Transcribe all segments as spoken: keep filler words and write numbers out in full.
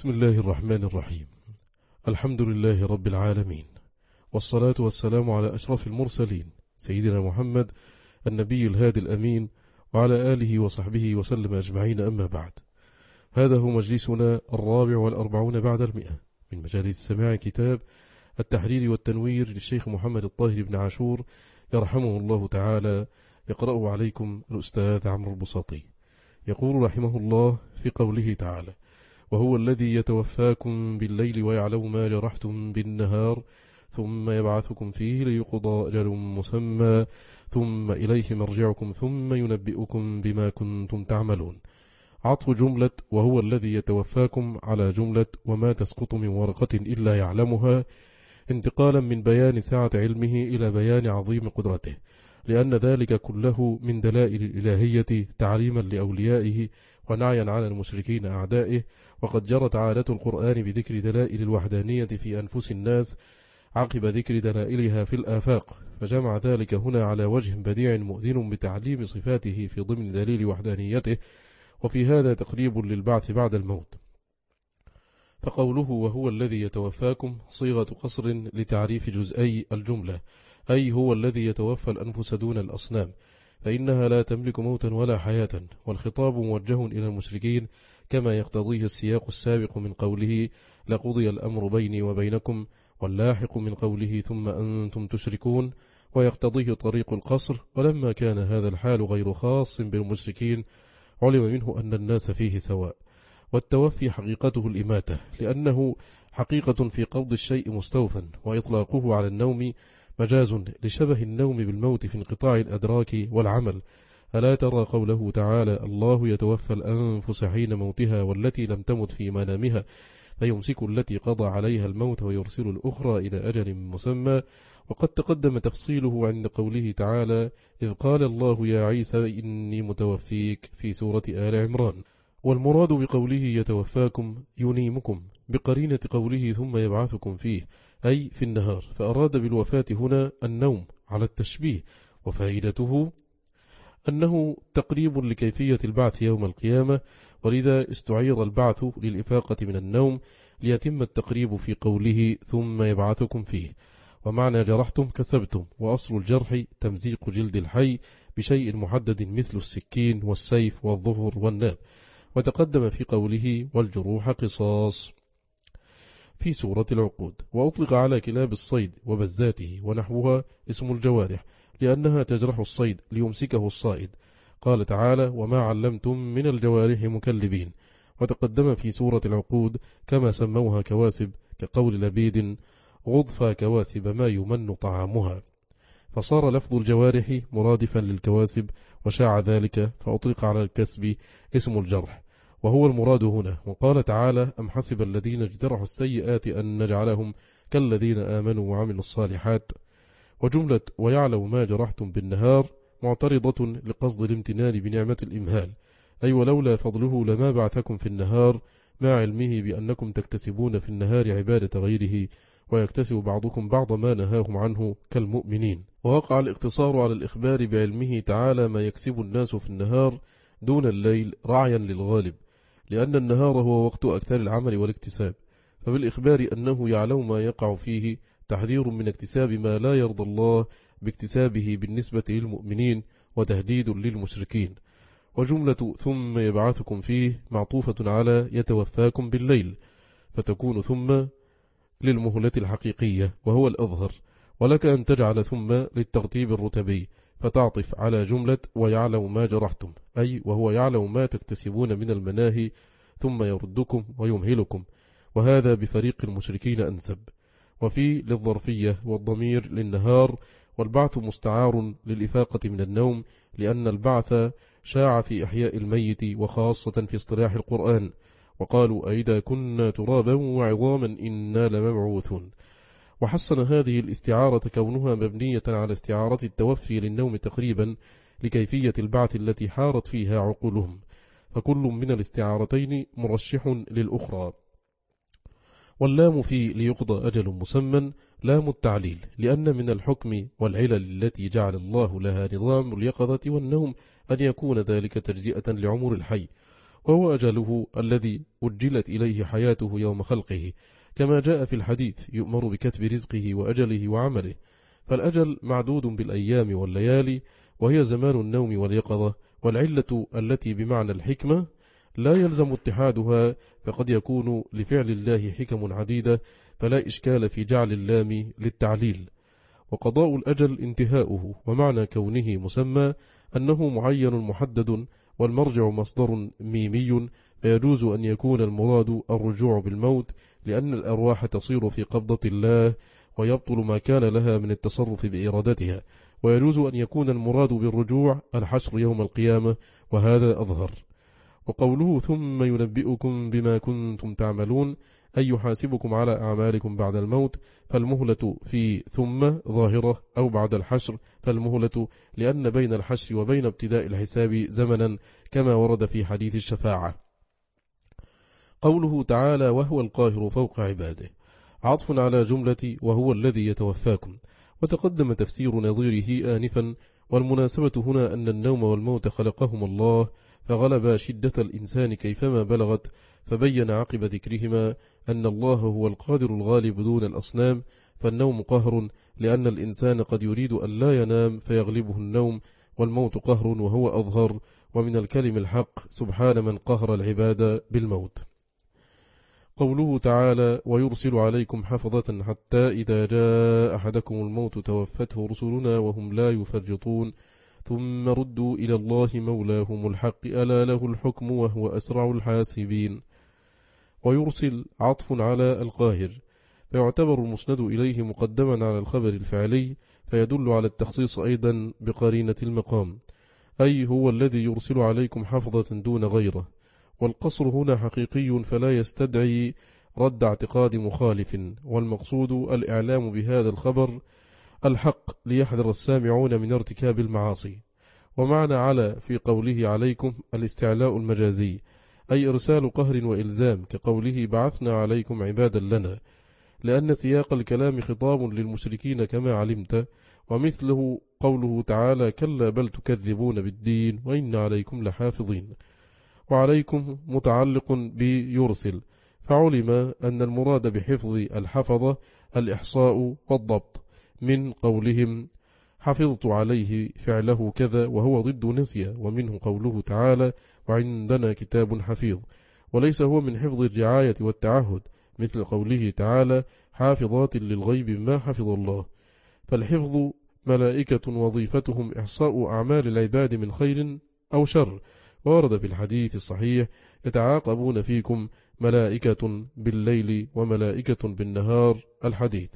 بسم الله الرحمن الرحيم. الحمد لله رب العالمين، والصلاة والسلام على أشرف المرسلين سيدنا محمد النبي الهادي الأمين، وعلى آله وصحبه وسلم أجمعين. أما بعد، هذا هو مجلسنا الرابع والأربعون بعد المئة من مجالس سماع كتاب التحرير والتنوير للشيخ محمد الطاهر بن عاشور يرحمه الله تعالى، يقرأه عليكم الأستاذ عمرو البساطي. يقول رحمه الله في قوله تعالى: وهو الذي يتوفاكم بالليل ويعلم ما جرحتم بالنهار ثم يبعثكم فيه ليقضى أجل مسمى ثم إليه مرجعكم ثم ينبئكم بما كنتم تعملون. عطف جملة وهو الذي يتوفاكم على جملة وما تسقط من ورقة إلا يعلمها، انتقالا من بيان سعة علمه إلى بيان عظيم قدرته، لأن ذلك كله من دلائل الإلهية تعليما لأوليائه ونعيا على المشركين أعدائه. وقد جرت عادة القرآن بذكر دلائل الوحدانية في أنفس الناس عقب ذكر دلائلها في الآفاق، فجمع ذلك هنا على وجه بديع مؤذن بتعليم صفاته في ضمن دليل وحدانيته، وفي هذا تقريب للبعث بعد الموت. فقوله وهو الذي يتوفاكم صيغة قصر لتعريف جزئي الجملة، أي هو الذي يتوفى الأنفس دون الأصنام، فإنها لا تملك موتا ولا حياة، والخطاب موجه إلى المشركين كما يقتضيه السياق السابق من قوله لقضي الأمر بيني وبينكم، واللاحق من قوله ثم أنتم تشركون، ويقتضيه طريق القصر. ولما كان هذا الحال غير خاص بالمشركين علم منه أن الناس فيه سواء، والتوفي حقيقته الإماتة، لأنه حقيقة في قبض الشيء مستوفى، وإطلاقه على النوم مجاز لشبه النوم بالموت في انقطاع الأدراك والعمل. ألا ترى قوله تعالى الله يتوفى الأنفس حين موتها والتي لم تمت في منامها فيمسك التي قضى عليها الموت ويرسل الأخرى إلى أجل مسمى. وقد تقدم تفصيله عند قوله تعالى إذ قال الله يا عيسى إني متوفيك في سورة آل عمران. والمراد بقوله يتوفاكم ينيمكم بقرينة قوله ثم يبعثكم فيه، أي في النهار، فأراد بالوفاة هنا النوم على التشبيه، وفائدته أنه تقريب لكيفية البعث يوم القيامة، ولذا استعير البعث للإفاقة من النوم ليتم التقريب في قوله ثم يبعثكم فيه. ومعنى جرحتم كسبتم، وأصل الجرح تمزيق جلد الحي بشيء محدد مثل السكين والسيف والظفر والناب. وتقدم في قوله والجروح قصاص في سورة العقود. وأطلق على كلاب الصيد وبزاته ونحوها اسم الجوارح، لأنها تجرح الصيد ليمسكه الصائد. قال تعالى وما علمتم من الجوارح مكلبين. وتقدم في سورة العقود كما سموها كواسب، كقول لبيد غضفا كواسب ما يمن طعامها، فصار لفظ الجوارح مرادفا للكواسب، وشاع ذلك فأطلق على الكسب اسم الجرح، وهو المراد هنا. وقال تعالى أم حسب الذين اجترحوا السيئات أن نجعلهم كالذين آمنوا وعملوا الصالحات. وجملة ويعلم ما جرحتم بالنهار معترضة لقصد الامتنان بنعمة الإمهال، أي ولولا فضله لما بعثكم في النهار، مع علمه بأنكم تكتسبون في النهار عبادة غيره، ويكتسب بعضكم بعض ما نهاهم عنه كالمؤمنين. ووقع الاقتصار على الإخبار بعلمه تعالى ما يكسب الناس في النهار دون الليل رعيا للغالب، لأن النهار هو وقت أكثر العمل والاكتساب، فبالإخبار أنه يعلم ما يقع فيه تحذير من اكتساب ما لا يرضى الله باكتسابه بالنسبة للمؤمنين، وتهديد للمشركين. وجملة ثم يبعثكم فيه معطوفة على يتوفاكم بالليل، فتكون ثم للمهلة الحقيقية وهو الأظهر، ولك أن تجعل ثم للترتيب الرتبي فتعطف على جملة ويعلم ما جرحتم، أي وهو يعلم ما تكتسبون من المناهي ثم يردكم ويمهلكم، وهذا بفريق المشركين أنسب. وفي للظرفية والضمير للنهار، والبعث مستعار للإفاقة من النوم، لأن البعث شاع في إحياء الميت وخاصة في اصطلاح القرآن، وقالوا أئذا كنا ترابا وعظاما إنا لمبعوثون. وحسن هذه الاستعارة كونها مبنية على استعارة التوفي للنوم تقريبا لكيفية البعث التي حارت فيها عقولهم، فكل من الاستعارتين مرشح للأخرى. واللام في ليقضى أجل مسمى لام التعليل، لأن من الحكم والعلل التي جعل الله لها نظام اليقظة والنوم أن يكون ذلك تجزئة لعمر الحي، وهو أجله الذي أجلت إليه حياته يوم خلقه، كما جاء في الحديث: يؤمر بكتب رزقه وأجله وعمله. فالأجل معدود بالأيام والليالي، وهي زمان النوم واليقظة. والعلة التي بمعنى الحكمة لا يلزم اتحادها، فقد يكون لفعل الله حكم عديدة، فلا إشكال في جعل اللام للتعليل. وقضاء الأجل انتهاؤه، ومعنى كونه مسمى أنه معين محدد، والمرجع مصدر ميمي، فيجوز أن يكون المراد الرجوع بالموت، لأن الأرواح تصير في قبضة الله، ويبطل ما كان لها من التصرف بإرادتها. ويجوز أن يكون المراد بالرجوع الحشر يوم القيامة، وهذا أظهر. وقوله ثم ينبئكم بما كنتم تعملون، أي يحاسبكم على أعمالكم بعد الموت، فالمهلة في ثم ظاهرة، أو بعد الحشر فالمهلة، لأن بين الحشر وبين ابتداء الحساب زمنا، كما ورد في حديث الشفاعة. قوله تعالى: وهو القاهر فوق عباده، عطف على جملة وهو الذي يتوفاكم، وتقدم تفسير نظيره آنفا. والمناسبة هنا أن النوم والموت خلقهم الله، فغلب شدة الإنسان كيفما بلغت، فبين عقب ذكرهما أن الله هو القادر الغالب دون الأصنام. فالنوم قهر، لأن الإنسان قد يريد أن لا ينام فيغلبه النوم، والموت قهر وهو أظهر. ومن الكلم الحق سبحان من قهر العباد بالموت. قوله تعالى: ويرسل عليكم حفظة حتى إذا جاء أحدكم الموت توفته رسلنا وهم لا يفرطون ثم ردوا إلى الله مولاهم الحق ألا له الحكم وهو أسرع الحاسبين. ويرسل عطف على القاهر، فيعتبر المسند إليه مقدما على الخبر الفعلي، فيدل على التخصيص أيضا بقرينة المقام، أي هو الذي يرسل عليكم حفظة دون غيره. والقصر هنا حقيقي، فلا يستدعي رد اعتقاد مخالف، والمقصود الإعلام بهذا الخبر الحق ليحذر السامعون من ارتكاب المعاصي. ومعنى على في قوله عليكم الاستعلاء المجازي، أي إرسال قهر وإلزام، كقوله بعثنا عليكم عبادا لنا، لأن سياق الكلام خطاب للمشركين كما علمت. ومثله قوله تعالى: كلا بل تكذبون بالدين وإن عليكم لحافظين. وعليكم متعلق بيرسل، فعلم أن المراد بحفظ الحفظة الإحصاء والضبط، من قولهم حفظت عليه فعله كذا، وهو ضد نسيا. ومنه قوله تعالى: وعندنا كتاب حفيظ، وليس هو من حفظ الرعاية والتعهد، مثل قوله تعالى: حافظات للغيب ما حفظ الله. فالحفظ ملائكة وظيفتهم إحصاء أعمال العباد من خير أو شر. ورد في الحديث الصحيح: يتعاقبون فيكم ملائكة بالليل وملائكة بالنهار، الحديث.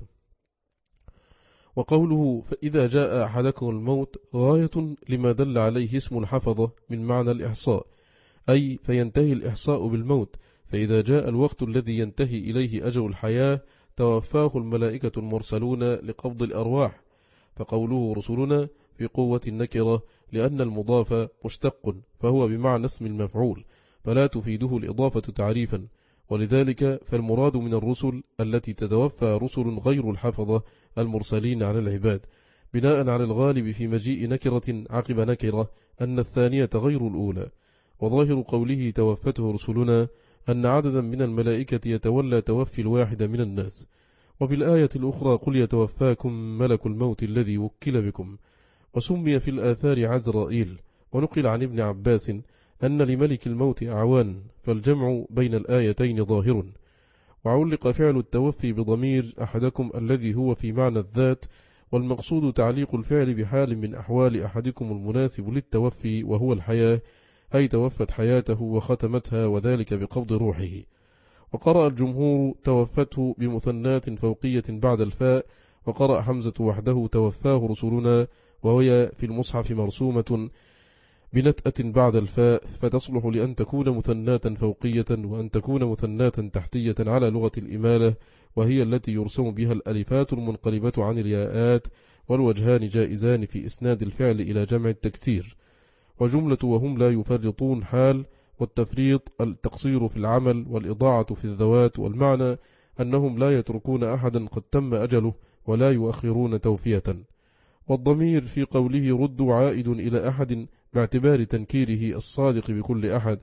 وقوله فإذا جاء أحدكم الموت غاية لما دل عليه اسم الحفظة من معنى الإحصاء، أي فينتهي الإحصاء بالموت، فإذا جاء الوقت الذي ينتهي إليه أجل الحياة توفاه الملائكة المرسلون لقبض الأرواح. فقوله رسلنا في قوة النكرة، لأن المضاف مشتق، فهو بمعنى اسم المفعول، فلا تفيده الإضافة تعريفا. ولذلك فالمراد من الرسل التي تتوفى رسل غير الحفظة المرسلين على العباد، بناء على الغالب في مجيء نكرة عقب نكرة أن الثانية غير الأولى. وظاهر قوله توفته رسلنا أن عددا من الملائكة يتولى توفي الواحد من الناس. وفي الآية الأخرى: قل يتوفاكم ملك الموت الذي وكل بكم. وسمي في الآثار عزرائيل. ونقل عن ابن عباس أن لملك الموت أعوان، فالجمع بين الآيتين ظاهر. وعلق فعل التوفي بضمير أحدكم الذي هو في معنى الذات، والمقصود تعليق الفعل بحال من أحوال أحدكم المناسب للتوفي، وهو الحياة، أي توفت حياته وختمتها، وذلك بقبض روحه. وقرأ الجمهور توفته بمثنات فوقية بعد الفاء، وقرأ حمزة وحده توفاه رسلنا، وهي في المصحف مرسومة بنتأة بعد الفاء، فتصلح لأن تكون مثناتا فوقية وأن تكون مثناتا تحتية على لغة الإمالة، وهي التي يرسم بها الألفات المنقلبة عن الياءات، والوجهان جائزان في إسناد الفعل إلى جمع التكسير. وجملة وهم لا يفرطون حال، والتفريط التقصير في العمل والإضاعة في الذوات، والمعنى أنهم لا يتركون أحدا قد تم أجله ولا يؤخرون توفية. والضمير في قوله ردوا عائد إلى أحد باعتبار تنكيره الصادق بكل أحد،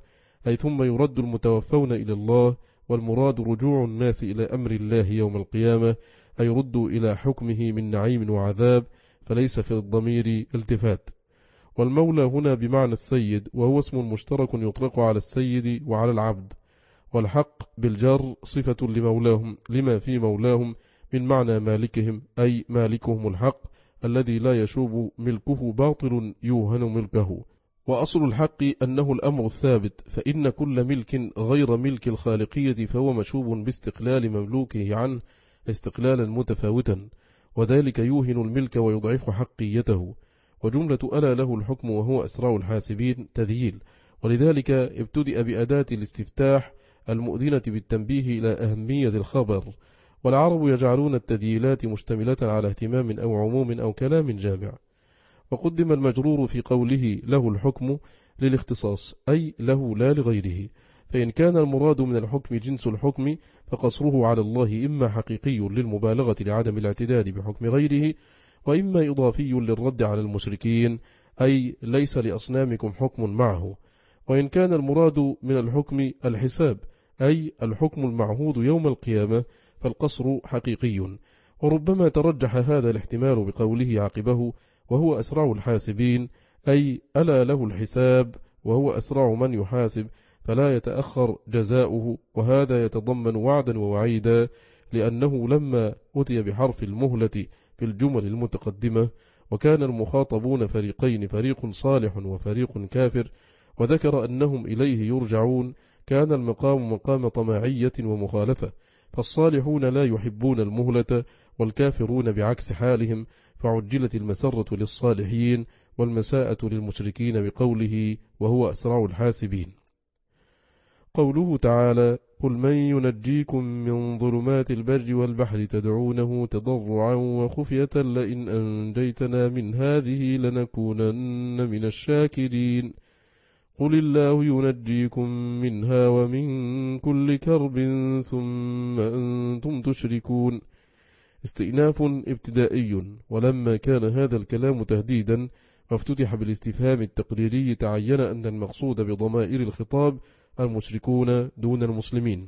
أي ثم يرد المتوفون إلى الله، والمراد رجوع الناس إلى أمر الله يوم القيامة، أي ردوا إلى حكمه من نعيم وعذاب، فليس في الضمير التفات. والمولى هنا بمعنى السيد، وهو اسم مشترك يطلق على السيد وعلى العبد. والحق بالجر صفة لمولاهم لما في مولاهم من معنى مالكهم، أي مالكهم الحق الذي لا يشوب ملكه باطل يوهن ملكه. وأصل الحق أنه الأمر الثابت، فإن كل ملك غير ملك الخالقية فهو مشوب باستقلال مملوكه عنه استقلالا متفاوتا، وذلك يوهن الملك ويضعف حقيته. وجملة ألا له الحكم وهو أسرع الحاسبين تذييل، ولذلك ابتدأ بأداة الاستفتاح المؤذنة بالتنبيه إلى أهمية الخبر. والعرب يجعلون التذييلات مشتملة على اهتمام أو عموم أو كلام جامع. وقدم المجرور في قوله له الحكم للاختصاص، أي له لا لغيره، فإن كان المراد من الحكم جنس الحكم فقصره على الله إما حقيقي للمبالغة لعدم الاعتداد بحكم غيره، وإما إضافي للرد على المشركين، أي ليس لأصنامكم حكم معه. وإن كان المراد من الحكم الحساب، أي الحكم المعهود يوم القيامة، فالقصر حقيقي. وربما ترجح هذا الاحتمال بقوله عقبه وهو أسرع الحاسبين، أي ألا له الحساب وهو أسرع من يحاسب، فلا يتأخر جزاؤه. وهذا يتضمن وعدا ووعيدا، لأنه لما أتي بحرف المهلة في الجمل المتقدمة وكان المخاطبون فريقين، فريق صالح وفريق كافر، وذكر أنهم إليه يرجعون، كان المقام مقام طماعية ومخالفة، فالصالحون لا يحبون المهلة والكافرون بعكس حالهم، فعجلت المسرة للصالحين والمساءة للمشركين بقوله وهو أسرع الحاسبين. قوله تعالى قل من ينجيكم من ظلمات البر والبحر تدعونه تضرعا وخفية لئن أنجيتنا من هذه لنكونن من الشاكرين قل الله ينجيكم منها ومن كل كرب ثم أنتم تشركون. استئناف ابتدائي، ولما كان هذا الكلام تهديدا وافتتح بالاستفهام التقريري تعين أن المقصود بضمائر الخطاب المشركون دون المسلمين.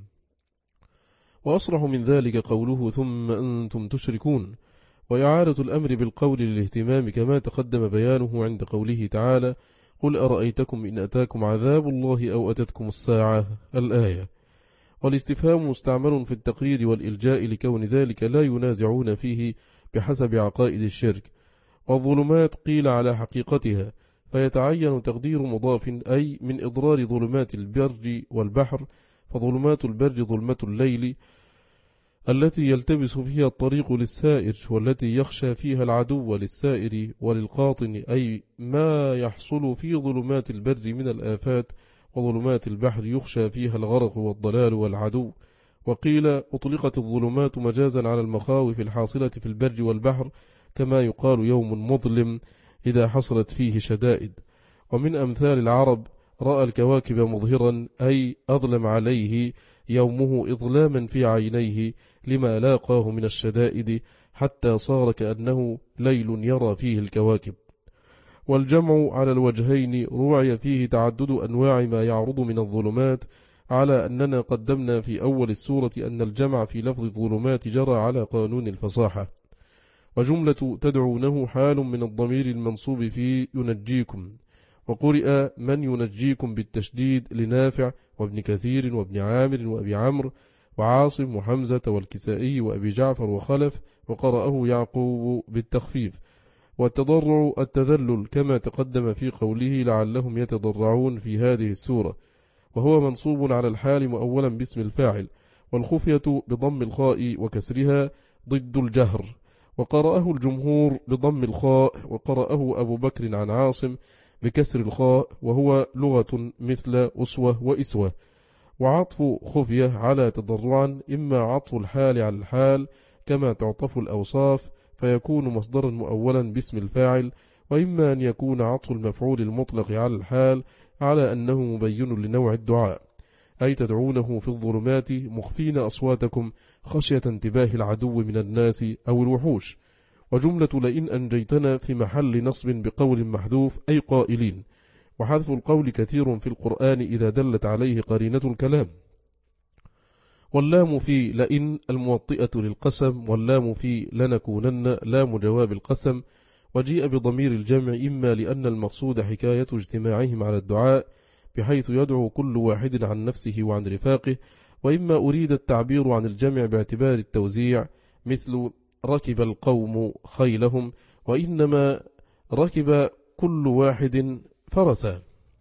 وأصرح من ذلك قوله ثم أنتم تشركون، وإعادة الأمر بالقول للاهتمام كما تقدم بيانه عند قوله تعالى قل أرأيتكم إن أتاكم عذاب الله أو أتتكم الساعة الآية. والاستفهام مستعمل في التقرير والإلجاء لكون ذلك لا ينازعون فيه بحسب عقائد الشرك. والظلمات قيل على حقيقتها، فيتعين تقدير مضاف أي من إضرار ظلمات البر والبحر، فظلمات البر ظلمة الليل التي يلتبس فيها الطريق للسائر، والتي يخشى فيها العدو للسائر وللقاطن، أي ما يحصل في ظلمات البر من الآفات، وظلمات البحر يخشى فيها الغرق والضلال والعدو. وقيل أطلقت الظلمات مجازا على المخاوف الحاصلة في البر والبحر، كما يقال يوم مظلم إذا حصلت فيه شدائد. ومن أمثال العرب رأى الكواكب مظهرا، أي أظلم عليه يومه إظلاما في عينيه لما لاقاه من الشدائد، حتى صار كأنه ليل يرى فيه الكواكب. والجمع على الوجهين روعي فيه تعدد أنواع ما يعرض من الظلمات، على أننا قدمنا في أول السورة أن الجمع في لفظ الظلمات جرى على قانون الفصاحة. وجملة تدعونه حال من الضمير المنصوب في ينجيكم، وقرئ من ينجيكم بالتشديد لنافع وابن كثير وابن عامر وأبي عمرو وعاصم وحمزة والكسائي وأبي جعفر وخلف، وقرأه يعقوب بالتخفيف. والتضرع التذلل كما تقدم في قوله لعلهم يتضرعون في هذه السورة، وهو منصوب على الحال مؤولا باسم الفاعل. والخفية بضم الخاء وكسرها ضد الجهر، وقرأه الجمهور بضم الخاء، وقرأه أبو بكر عن عاصم بكسر الخاء، وهو لغة مثل أسوة وإسوة. وعطف خفية على تضرعا إما عطف الحال على الحال كما تعطف الأوصاف فيكون مصدرا مؤولا باسم الفاعل، وإما أن يكون عطف المفعول المطلق على الحال على أنه مبين لنوع الدعاء، أي تدعونه في الظلمات مخفين أصواتكم خشية انتباه العدو من الناس أو الوحوش. وجملة لئن أنجيتنا في محل نصب بقول محذوف، أي قائلين. وحذف القول كثير في القرآن إذا دلت عليه قرينة الكلام. واللام في لئن الموطئة للقسم، واللام في لنكونن لام جواب القسم، وجيء بضمير الجمع إما لأن المقصود حكاية اجتماعهم على الدعاء بحيث يدعو كل واحد عن نفسه وعن رفاقه، وإما أريد التعبير عن الجمع باعتبار التوزيع، مثل ركب القوم خيلهم، وإنما ركب كل واحد فرسا.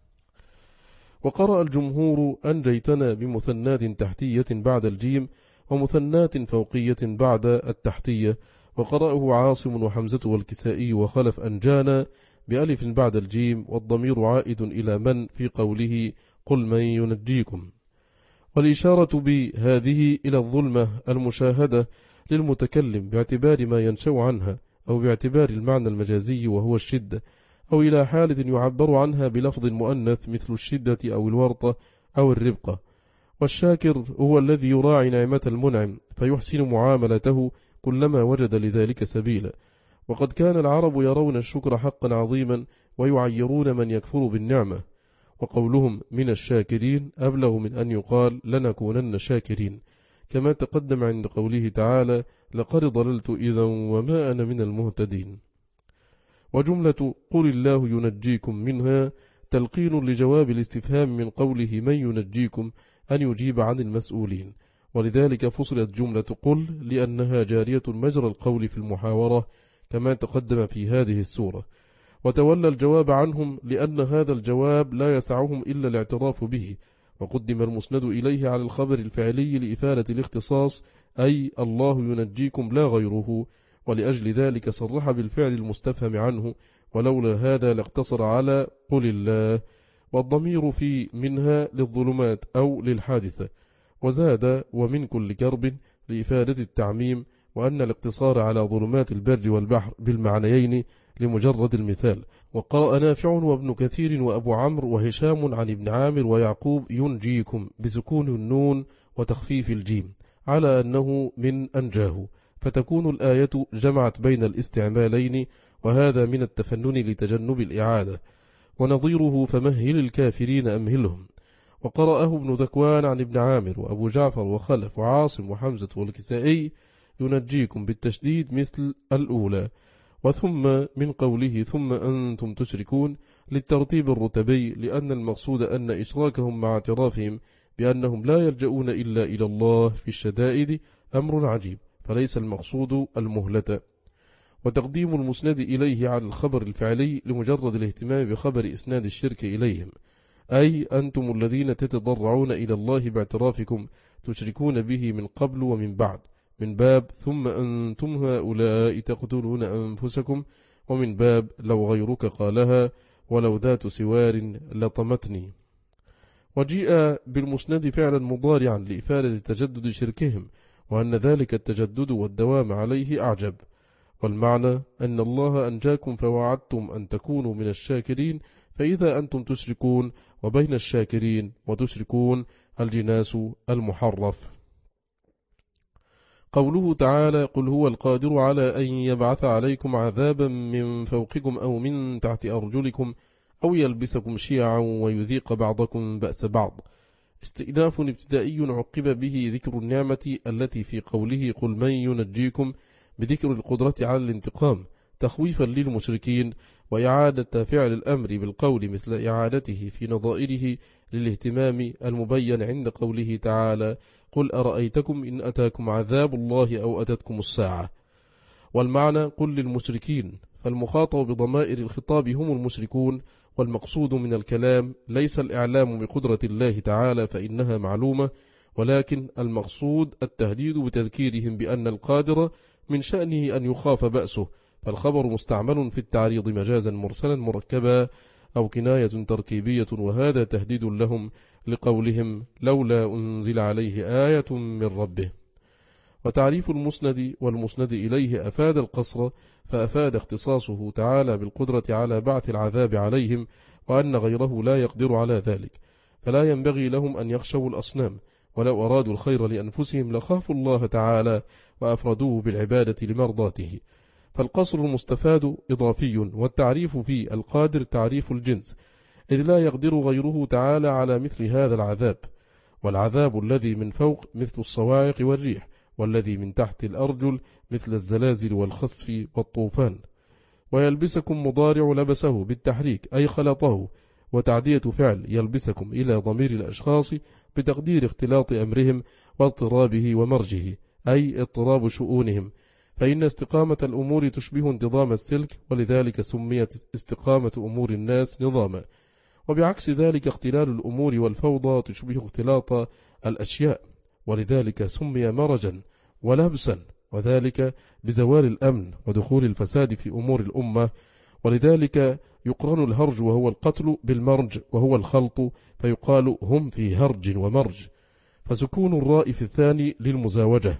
وقرأ الجمهور أنجيتنا بمثنات تحتية بعد الجيم ومثنات فوقية بعد التحتية، وقرأه عاصم وحمزة والكسائي وخلف أنجانا بألف بعد الجيم، والضمير عائد إلى من في قوله قل من ينجيكم. والإشارة بهذه إلى الظلمة المشاهدة للمتكلم باعتبار ما ينشأ عنها أو باعتبار المعنى المجازي وهو الشدة، أو إلى حالة يعبر عنها بلفظ مؤنث مثل الشدة أو الورطة أو الربقة. والشاكر هو الذي يراعي نعمة المنعم فيحسن معاملته كلما وجد لذلك سبيلا. وقد كان العرب يرون الشكر حقا عظيما ويعيرون من يكفر بالنعمة، وقولهم من الشاكرين أبلغ من أن يقال لنكونن شاكرين، كما تقدم عند قوله تعالى لقد ضللت إذا وما أنا من المهتدين. وجملة قل الله ينجيكم منها تلقين لجواب الاستفهام من قوله من ينجيكم أن يجيب عن المسؤولين، ولذلك فصلت جملة قل لأنها جارية مجرى القول في المحاورة كما تقدم في هذه السورة. وتولى الجواب عنهم لأن هذا الجواب لا يسعهم إلا الاعتراف به، وقدم المسند إليه على الخبر الفعلي لإفادة الاختصاص، أي الله ينجيكم لا غيره، ولأجل ذلك صرح بالفعل المستفهم عنه، ولولا هذا لاقتصر على قل الله. والضمير في منها للظلمات أو للحادثة، وزاد ومن كل كرب لإفادة التعميم، وأن الاقتصار على ظلمات البر والبحر بالمعنيين لمجرد المثال. وقرأ نافع وابن كثير وأبو عمرو وهشام عن ابن عامر ويعقوب ينجيكم بسكون النون وتخفيف الجيم على أنه من أنجاه، فتكون الآية جمعت بين الاستعمالين، وهذا من التفنن لتجنب الإعادة. ونظيره فمهل الكافرين أمهلهم. وقرأه ابن ذكوان عن ابن عامر وأبو جعفر وخلف وعاصم وحمزة والكسائي ينجيكم بالتشديد مثل الأولى. وثم من قوله ثم أنتم تشركون للترتيب الرتبي، لأن المقصود أن إشراكهم مع اعترافهم بأنهم لا يلجؤون إلا إلى الله في الشدائد أمر عجيب، فليس المقصود المهلة. وتقديم المسند إليه على الخبر الفعلي لمجرد الاهتمام بخبر إسناد الشرك إليهم، أي أنتم الذين تتضرعون إلى الله باعترافكم تشركون به من قبل ومن بعد، من باب ثم أنتم هؤلاء تقتلون أنفسكم، ومن باب لو غيرك قالها ولو ذات سوار لطمتني. وجيء بالمسند فعلا مضارعا لإفادة تجدد شركهم، وأن ذلك التجدد والدوام عليه أعجب. والمعنى أن الله أنجاكم فوعدتم أن تكونوا من الشاكرين، فإذا أنتم تشركون، وبين الشاكرين وتشركون الجناس المحرف. قوله تعالى قل هو القادر على أن يبعث عليكم عذابا من فوقكم أو من تحت أرجلكم أو يلبسكم شيعا ويذيق بعضكم بأس بعض، استئناف ابتدائي عقب به ذكر النعمة التي في قوله قل من ينجيكم بذكر القدرة على الانتقام تخويفا للمشركين، وإعادة فعل الأمر بالقول مثل إعادته في نظائره للاهتمام المبين عند قوله تعالى قل أرأيتكم إن أتاكم عذاب الله أو أتتكم الساعة. والمعنى قل للمشركين، فالمخاطب بضمائر الخطاب هم المشركون، والمقصود من الكلام ليس الإعلام بقدرة الله تعالى فإنها معلومة، ولكن المقصود التهديد بتذكيرهم بأن القادر من شأنه أن يخاف بأسه، فالخبر مستعمل في التعريض مجازا مرسلا مركبا أو كناية تركيبية، وهذا تهديد لهم لقولهم لولا أنزل عليه آية من ربه. وتعريف المسند والمسند إليه أفاد القصر، فأفاد اختصاصه تعالى بالقدرة على بعث العذاب عليهم، وأن غيره لا يقدر على ذلك، فلا ينبغي لهم أن يخشوا الأصنام، ولو أرادوا الخير لأنفسهم لخافوا الله تعالى وأفردوه بالعبادة لمرضاته. فالقصر المستفاد إضافي، والتعريف في القادر تعريف الجنس، إذ لا يقدر غيره تعالى على مثل هذا العذاب. والعذاب الذي من فوق مثل الصواعق والريح، والذي من تحت الأرجل مثل الزلازل والخسف والطوفان. ويلبسكم مضارع لبسه بالتحريك أي خلطه، وتعدية فعل يلبسكم إلى ضمير الأشخاص بتقدير اختلاط أمرهم واضطرابه ومرجه، أي اضطراب شؤونهم، فإن استقامة الأمور تشبه انتظام السلك، ولذلك سميت استقامة أمور الناس نظاما. وبعكس ذلك اختلال الأمور والفوضى تشبه اختلاط الأشياء، ولذلك سمي مرجا ولبسا، وذلك بزوال الأمن ودخول الفساد في أمور الأمة. ولذلك يقرن الهرج وهو القتل بالمرج وهو الخلط، فيقال هم في هرج ومرج، فسكون الراء في الثاني للمزاوجة.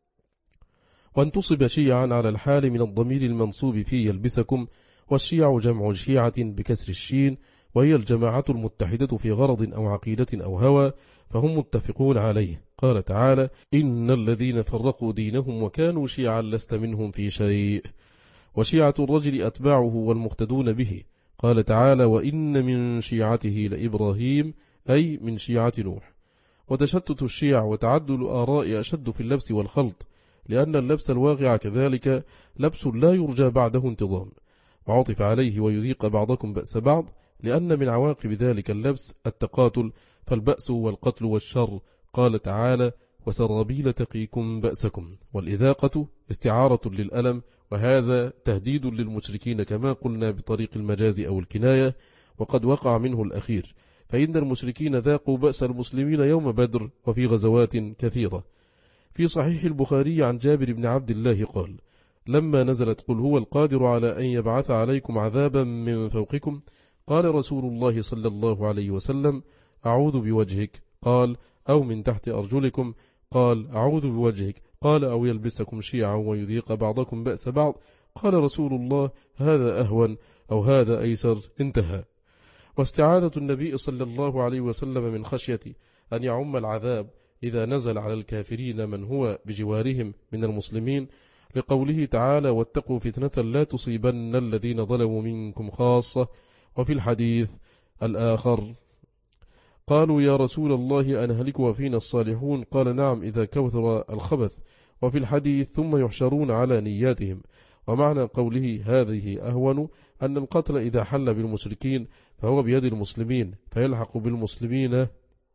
وانتصب شيعا على الحال من الضمير المنصوب في يلبسكم، والشيع جمع شيعة بكسر الشين، وهي الجماعة المتحدة في غرض أو عقيدة أو هوى، فهم متفقون عليه. قال تعالى: إن الذين فرقوا دينهم وكانوا شيعا لست منهم في شيء. وشيعة الرجل أتباعه والمقتدون به. قال تعالى: وإن من شيعته لإبراهيم، أي من شيعة نوح. وتشتت الشيع وتعدد الآراء أشد في اللبس والخلط، لأن اللبس الواقع كذلك لبس لا يرجى بعده انتظام، وعطف عليه ويذيق بعضكم بأس بعض، لأن من عواقب ذلك اللبس التقاتل، فالبأس والقتل والشر. قال تعالى: وسرابيل تقيكم بأسكم. والإذاقة استعارة للألم، وهذا تهديد للمشركين كما قلنا بطريق المجاز أو الكناية، وقد وقع منه الأخير، فإن المشركين ذاقوا بأس المسلمين يوم بدر وفي غزوات كثيرة. في صحيح البخاري عن جابر بن عبد الله قال: لما نزلت قل هو القادر على أن يبعث عليكم عذابا من فوقكم، قال رسول الله صلى الله عليه وسلم: أعوذ بوجهك. قال: أو من تحت أرجلكم. قال: أعوذ بوجهك. قال: أو يلبسكم شيعا ويذيق بعضكم بأس بعض. قال رسول الله: هذا أهون أو هذا أيسر. انتهى. واستعاذة النبي صلى الله عليه وسلم من خشية أن يعم العذاب إذا نزل على الكافرين من هو بجوارهم من المسلمين، لقوله تعالى: واتقوا فتنة لا تصيبن الذين ظلموا منكم خاصة. وفي الحديث الآخر قالوا: يا رسول الله أنهلك وفينا الصالحون؟ قال: نعم، إذا كثر الخبث. وفي الحديث: ثم يحشرون على نياتهم. ومعنى قوله هذه أهون أن القتل إذا حل بالمشركين فهو بيد المسلمين، فيلحق بالمسلمين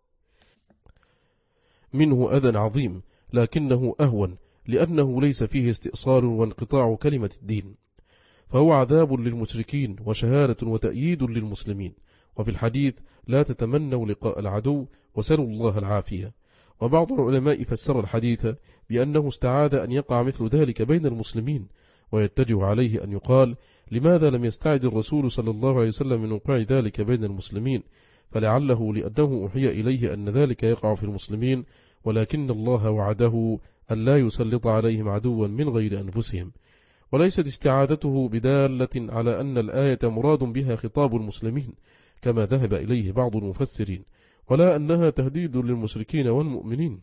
منه أذى عظيم، لكنه أهون لأنه ليس فيه استئصال وانقطاع كلمة الدين، فهو عذاب للمشركين وشهادة وتأييد للمسلمين. وفي الحديث: لا تتمنوا لقاء العدو وسلوا الله العافية. وبعض العلماء فسر الحديث بأنه استعاذ أن يقع مثل ذلك بين المسلمين، ويتجه عليه أن يقال: لماذا لم يستعد الرسول صلى الله عليه وسلم من وقوع ذلك بين المسلمين؟ فلعله لأنه أوحي إليه أن ذلك يقع في المسلمين، ولكن الله وعده أن لا يسلط عليهم عدوا من غير أنفسهم. وليست استعاذته بدالة على أن الآية مراد بها خطاب المسلمين كما ذهب إليه بعض المفسرين، ولا أنها تهديد للمشركين والمؤمنين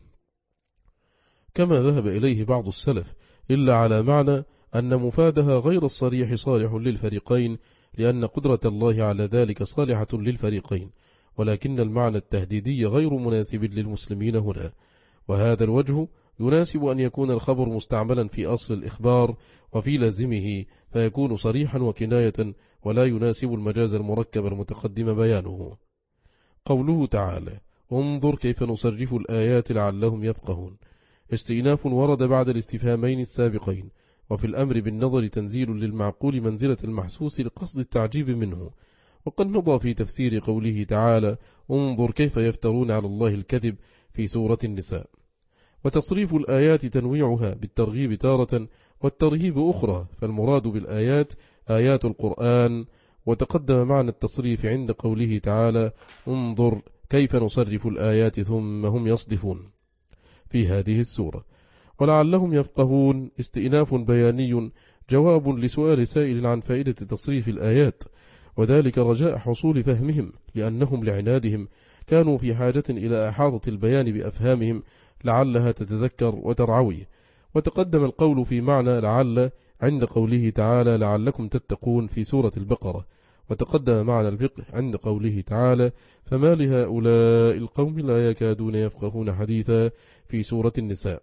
كما ذهب إليه بعض السلف، إلا على معنى أن مفادها غير الصريح صالح للفريقين، لأن قدرة الله على ذلك صالحة للفريقين، ولكن المعنى التهديدي غير مناسب للمسلمين هنا. وهذا الوجه يناسب أن يكون الخبر مستعملا في أصل الإخبار وفي لازمه، فيكون صريحا وكناية، ولا يناسب المجاز المركب المتقدم بيانه. قوله تعالى: انظر كيف نصرف الآيات لعلهم يفقهون، استئناف ورد بعد الاستفهامين السابقين، وفي الأمر بالنظر تنزيل للمعقول منزلة المحسوس لقصد التعجيب منه. وقد مضى في تفسير قوله تعالى: انظر كيف يفترون على الله الكذب في سورة النساء. وتصريف الآيات تنويعها بالترغيب تارة والترهيب أخرى، فالمراد بالآيات آيات القرآن. وتقدم معنى التصريف عند قوله تعالى: انظر كيف نصرف الآيات ثم هم يصدفون في هذه السورة. ولعلهم يفقهون استئناف بياني جواب لسؤال سائل عن فائدة تصريف الآيات، وذلك رجاء حصول فهمهم، لأنهم لعنادهم كانوا في حاجة إلى إحاطة البيان بأفهامهم لعلها تتذكر وترعوي. وتقدم القول في معنى لعل عند قوله تعالى: لعلكم تتقون في سورة البقرة، وتقدم معنى الفقه عند قوله تعالى: فما لهؤلاء القوم لا يكادون يفقهون حديثا في سورة النساء.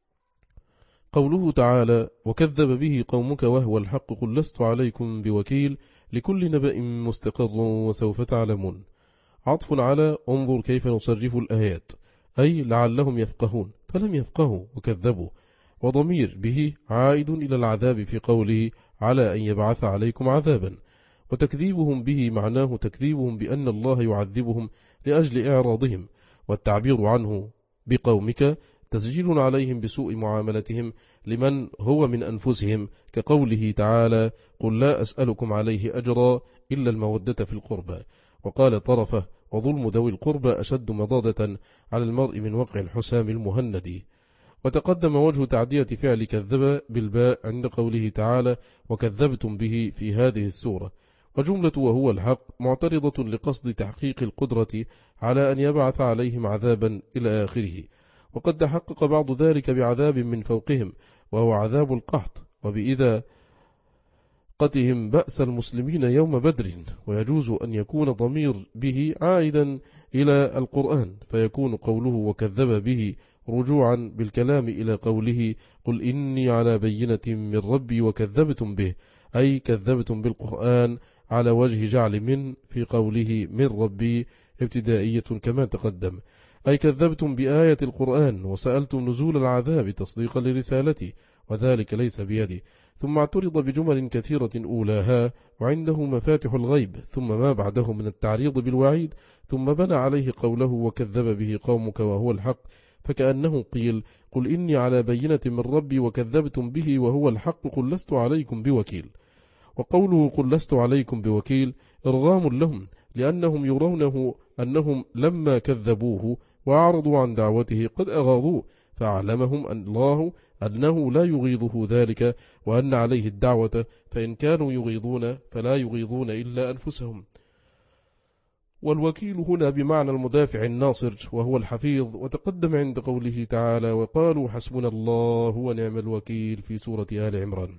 قوله تعالى: وكذب به قومك وهو الحق قل لست عليكم بوكيل لكل نبأ مستقر وسوف تعلمون. عطف على انظر كيف نصرف الآيات، أي لعلهم يفقهون فلم يفقهوا وكذبوا، وضمير به عائد إلى العذاب في قوله على أن يبعث عليكم عذابا، وتكذيبهم به معناه تكذيبهم بأن الله يعذبهم لأجل إعراضهم، والتعبير عنه بقومك تسجيل عليهم بسوء معاملتهم لمن هو من أنفسهم، كقوله تعالى: قل لا أسألكم عليه أجرا إلا المودة في القربى. وقال طرفة: وظلم ذوي القربى أشد مضادة على المرء من وقع الحسام المهندي. وتقدم وجه تعدية فعل كذب بالباء عند قوله تعالى: وكذبتم به في هذه السورة، وجملة وهو الحق معترضة لقصد تحقيق القدرة على أن يبعث عليهم عذابا إلى آخره، وقد تحقق بعض ذلك بعذاب من فوقهم وهو عذاب القحط، وبإذا قتهم بأس المسلمين يوم بدر، ويجوز أن يكون ضمير به عائدا إلى القرآن، فيكون قوله وكذب به رجوعا بالكلام إلى قوله: قل إني على بينة من ربي وكذبتم به، أي كذبتم بالقرآن على وجه جعل من في قوله من ربي ابتدائية كما تقدم، أي كذبتم بآية القرآن وسألتم نزول العذاب تصديقا لرسالتي، وذلك ليس بيدي. ثم اعترض بجمل كثيرة أولاها وعنده مفاتح الغيب، ثم ما بعده من التعريض بالوعيد، ثم بنى عليه قوله وكذب به قومك وهو الحق، فكأنه قيل: قل إني على بينة من ربي وكذبتم به وهو الحق قل لست عليكم بوكيل. وقوله قل لست عليكم بوكيل إرغام لهم، لأنهم يرونه أنهم لما كذبوه وأعرضوا عن دعوته قد أغاضوه، فأعلمهم أن الله أنه لا يغيظه ذلك، وأن عليه الدعوة، فإن كانوا يغيظون فلا يغيظون إلا أنفسهم. والوكيل هنا بمعنى المدافع الناصر وهو الحفيظ، وتقدم عند قوله تعالى: وقالوا حسبنا الله ونعم الوكيل في سورة آل عمران.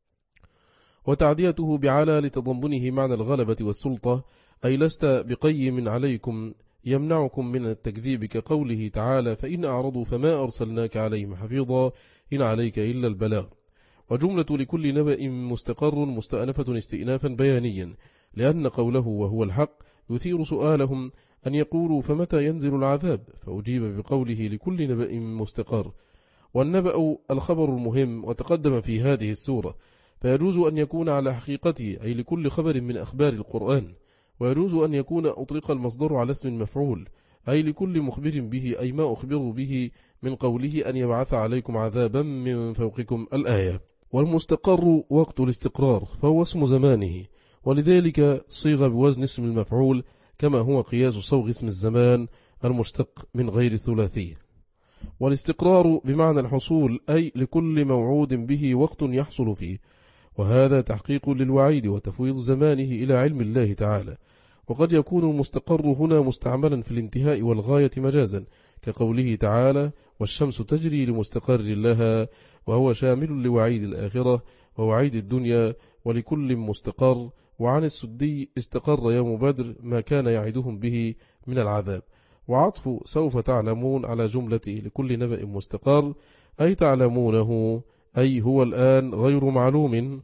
وتعديته بعلى لتضمنه معنى الغلبة والسلطة، أي لست بقيم عليكم يمنعكم من التكذيب، كقوله تعالى: فإن أعرضوا فما أرسلناك عليهم حفيظا إن عليك إلا البلاغ. وجملة لكل نبأ مستقر مستأنفة استئنافا بيانيا، لأن قوله وهو الحق يثير سؤالهم أن يقولوا فمتى ينزل العذاب، فأجيب بقوله لكل نبأ مستقر. والنبأ الخبر المهم، وتقدم في هذه السورة، فيجوز أن يكون على حقيقته أي لكل خبر من أخبار القرآن، ويجوز أن يكون أطلق المصدر على اسم مفعول أي لكل مخبر به، أي ما أخبر به من قوله أن يبعث عليكم عذابا من فوقكم الآية. والمستقر وقت الاستقرار فهو اسم زمانه، ولذلك صيغ بوزن اسم المفعول، كما هو قياس صوغ اسم الزمان المشتق من غير الثلاثي. والاستقرار بمعنى الحصول، أي لكل موعود به وقت يحصل فيه، وهذا تحقيق للوعيد وتفويض زمانه إلى علم الله تعالى. وقد يكون المستقر هنا مستعملا في الانتهاء والغاية مجازا، كقوله تعالى: والشمس تجري لمستقر لها، وهو شامل لوعيد الآخرة ووعيد الدنيا ولكل مستقر. وعن السدي: استقر يوم بدر ما كان يعدهم به من العذاب. وعطف سوف تعلمون على جملة لكل نبأ مستقر، أي تعلمونه، أي هو الآن غير معلوم،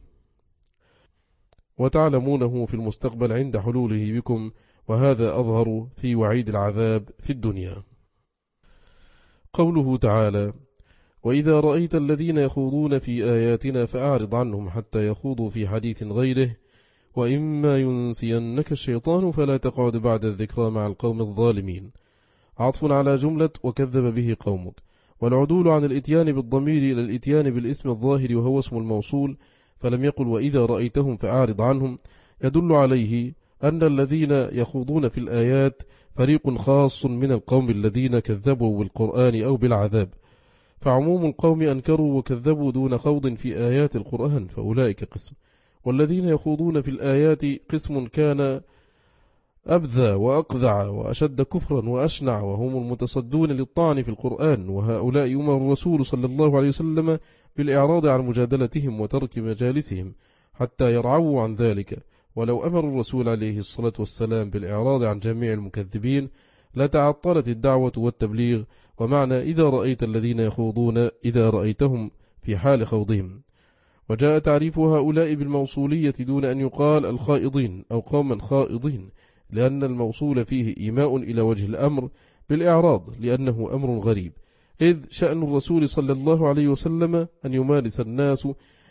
وتعلمونه في المستقبل عند حلوله بكم، وهذا أظهر في وعيد العذاب في الدنيا. قوله تعالى: وإذا رأيت الذين يخوضون في آياتنا فأعرض عنهم حتى يخوضوا في حديث غيره، وإما ينسينك الشيطان فلا تقعد بعد الذكرى مع القوم الظالمين. عطف على جملة وكذب به قومك، والعدول عن الاتيان بالضمير إلى الاتيان بالاسم الظاهر وهو اسم الموصول، فلم يقل وإذا رأيتهم فأعرض عنهم، يدل عليه أن الذين يخوضون في الآيات فريق خاص من القوم الذين كذبوا بالقرآن أو بالعذاب، فعموم القوم أنكروا وكذبوا دون خوض في آيات القرآن، فأولئك قسم. والذين يخوضون في الآيات قسم كان أبذى وأقذع وأشد كفرا وأشنع، وهم المتصدون للطعن في القرآن، وهؤلاء يؤمر الرسول صلى الله عليه وسلم بالإعراض عن مجادلتهم وترك مجالسهم حتى يرعوا عن ذلك، ولو أمر الرسول عليه الصلاة والسلام بالإعراض عن جميع المكذبين لتعطلت الدعوة والتبليغ. ومعنى إذا رأيت الذين يخوضون إذا رأيتهم في حال خوضهم. وجاء تعريف هؤلاء بالموصولية دون أن يقال الخائضين أو قوما خائضين، لأن الموصول فيه إيماء إلى وجه الأمر بالإعراض لأنه أمر غريب، إذ شأن الرسول صلى الله عليه وسلم أن يمارس الناس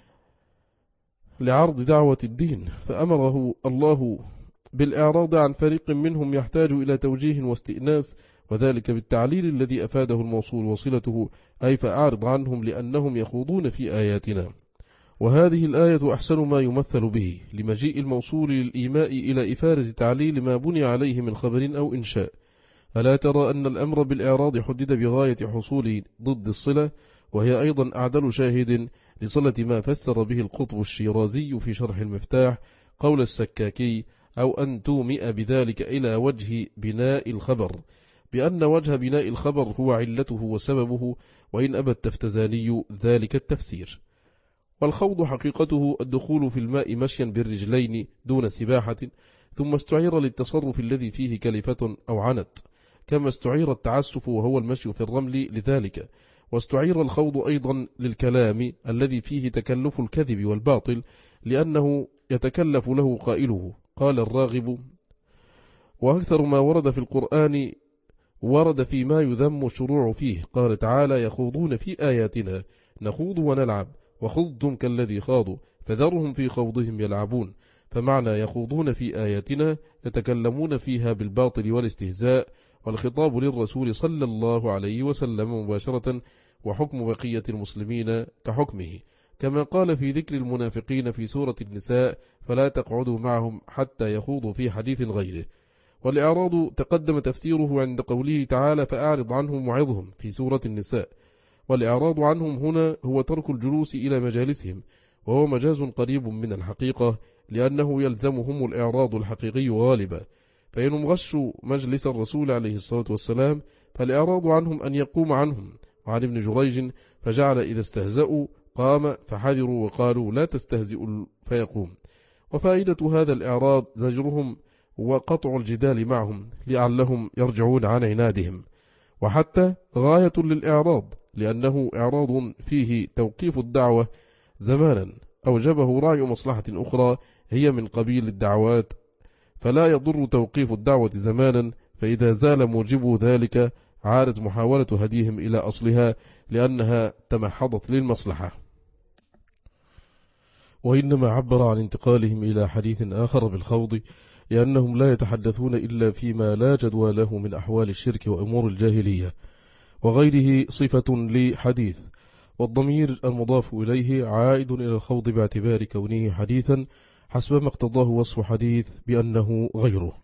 لعرض دعوة الدين، فأمره الله بالإعراض عن فريق منهم يحتاج إلى توجيه واستئناس، وذلك بالتعليل الذي أفاده الموصول وصلته، أي فأعرض عنهم لأنهم يخوضون في آياتنا. وهذه الآية أحسن ما يمثل به لمجيء الموصول للإيماء إلى إفارة تعليل ما بني عليه من خبر أو إنشاء. ألا ترى أن الأمر بالإعراض حدد بغاية حصول ضد الصلة، وهي أيضا أعدل شاهد لصلة ما فسر به القطب الشيرازي في شرح المفتاح قول السكاكي: أو أن تومئ بذلك إلى وجه بناء الخبر، بأن وجه بناء الخبر هو علته وسببه، وإن أبى التفتزاني ذلك التفسير. والخوض حقيقته الدخول في الماء مشيا بالرجلين دون سباحة، ثم استعير للتصرف الذي فيه كلفة أو عنت، كما استعير التعسف وهو المشي في الرمل لذلك، واستعير الخوض أيضا للكلام الذي فيه تكلف الكذب والباطل، لأنه يتكلف له قائله. قال الراغب: وأكثر ما ورد في القرآن ورد فيما يذم الشروع فيه. قال تعالى: يخوضون في آياتنا نخوض ونلعب وخضتم كالذي خاضوا فذرهم في خوضهم يلعبون. فمعنى يخوضون في آياتنا يتكلمون فيها بالباطل والاستهزاء، والخطاب للرسول صلى الله عليه وسلم مباشرة، وحكم بقية المسلمين كحكمه، كما قال في ذكر المنافقين في سورة النساء: فلا تقعدوا معهم حتى يخوضوا في حديث غيره. والإعراض تقدم تفسيره عند قوله تعالى: فأعرض عنهم وعظهم في سورة النساء. والإعراض عنهم هنا هو ترك الجلوس إلى مجالسهم، وهو مجاز قريب من الحقيقة، لأنه يلزمهم الإعراض الحقيقي غالبا. فإنهم غشوا مجلس الرسول عليه الصلاة والسلام فالإعراض عنهم أن يقوم عنهم. وعن ابن جريج: فجعل إذا استهزأوا قام فحذروا وقالوا لا تستهزئوا فيقوم. وفائدة هذا الإعراض زجرهم وقطع الجدال معهم لعلهم يرجعون عن عنادهم. وحتى غاية للإعراض، لأنه إعراض فيه توقيف الدعوة زمانا أوجبه راعي مصلحة أخرى هي من قبيل الدعوات، فلا يضر توقيف الدعوة زمانا، فإذا زال موجب ذلك عادت محاولة هديهم إلى أصلها، لأنها تمحضت للمصلحة. وإنما عبر عن انتقالهم إلى حديث آخر بالخوض، لأنهم لا يتحدثون إلا فيما لا جدوى له من أحوال الشرك وأمور الجاهلية وغيره صفة لحديث، والضمير المضاف إليه عائد إلى الخوض باعتبار كونه حديثا حسب ما اقتضاه وصف حديث بأنه غيره.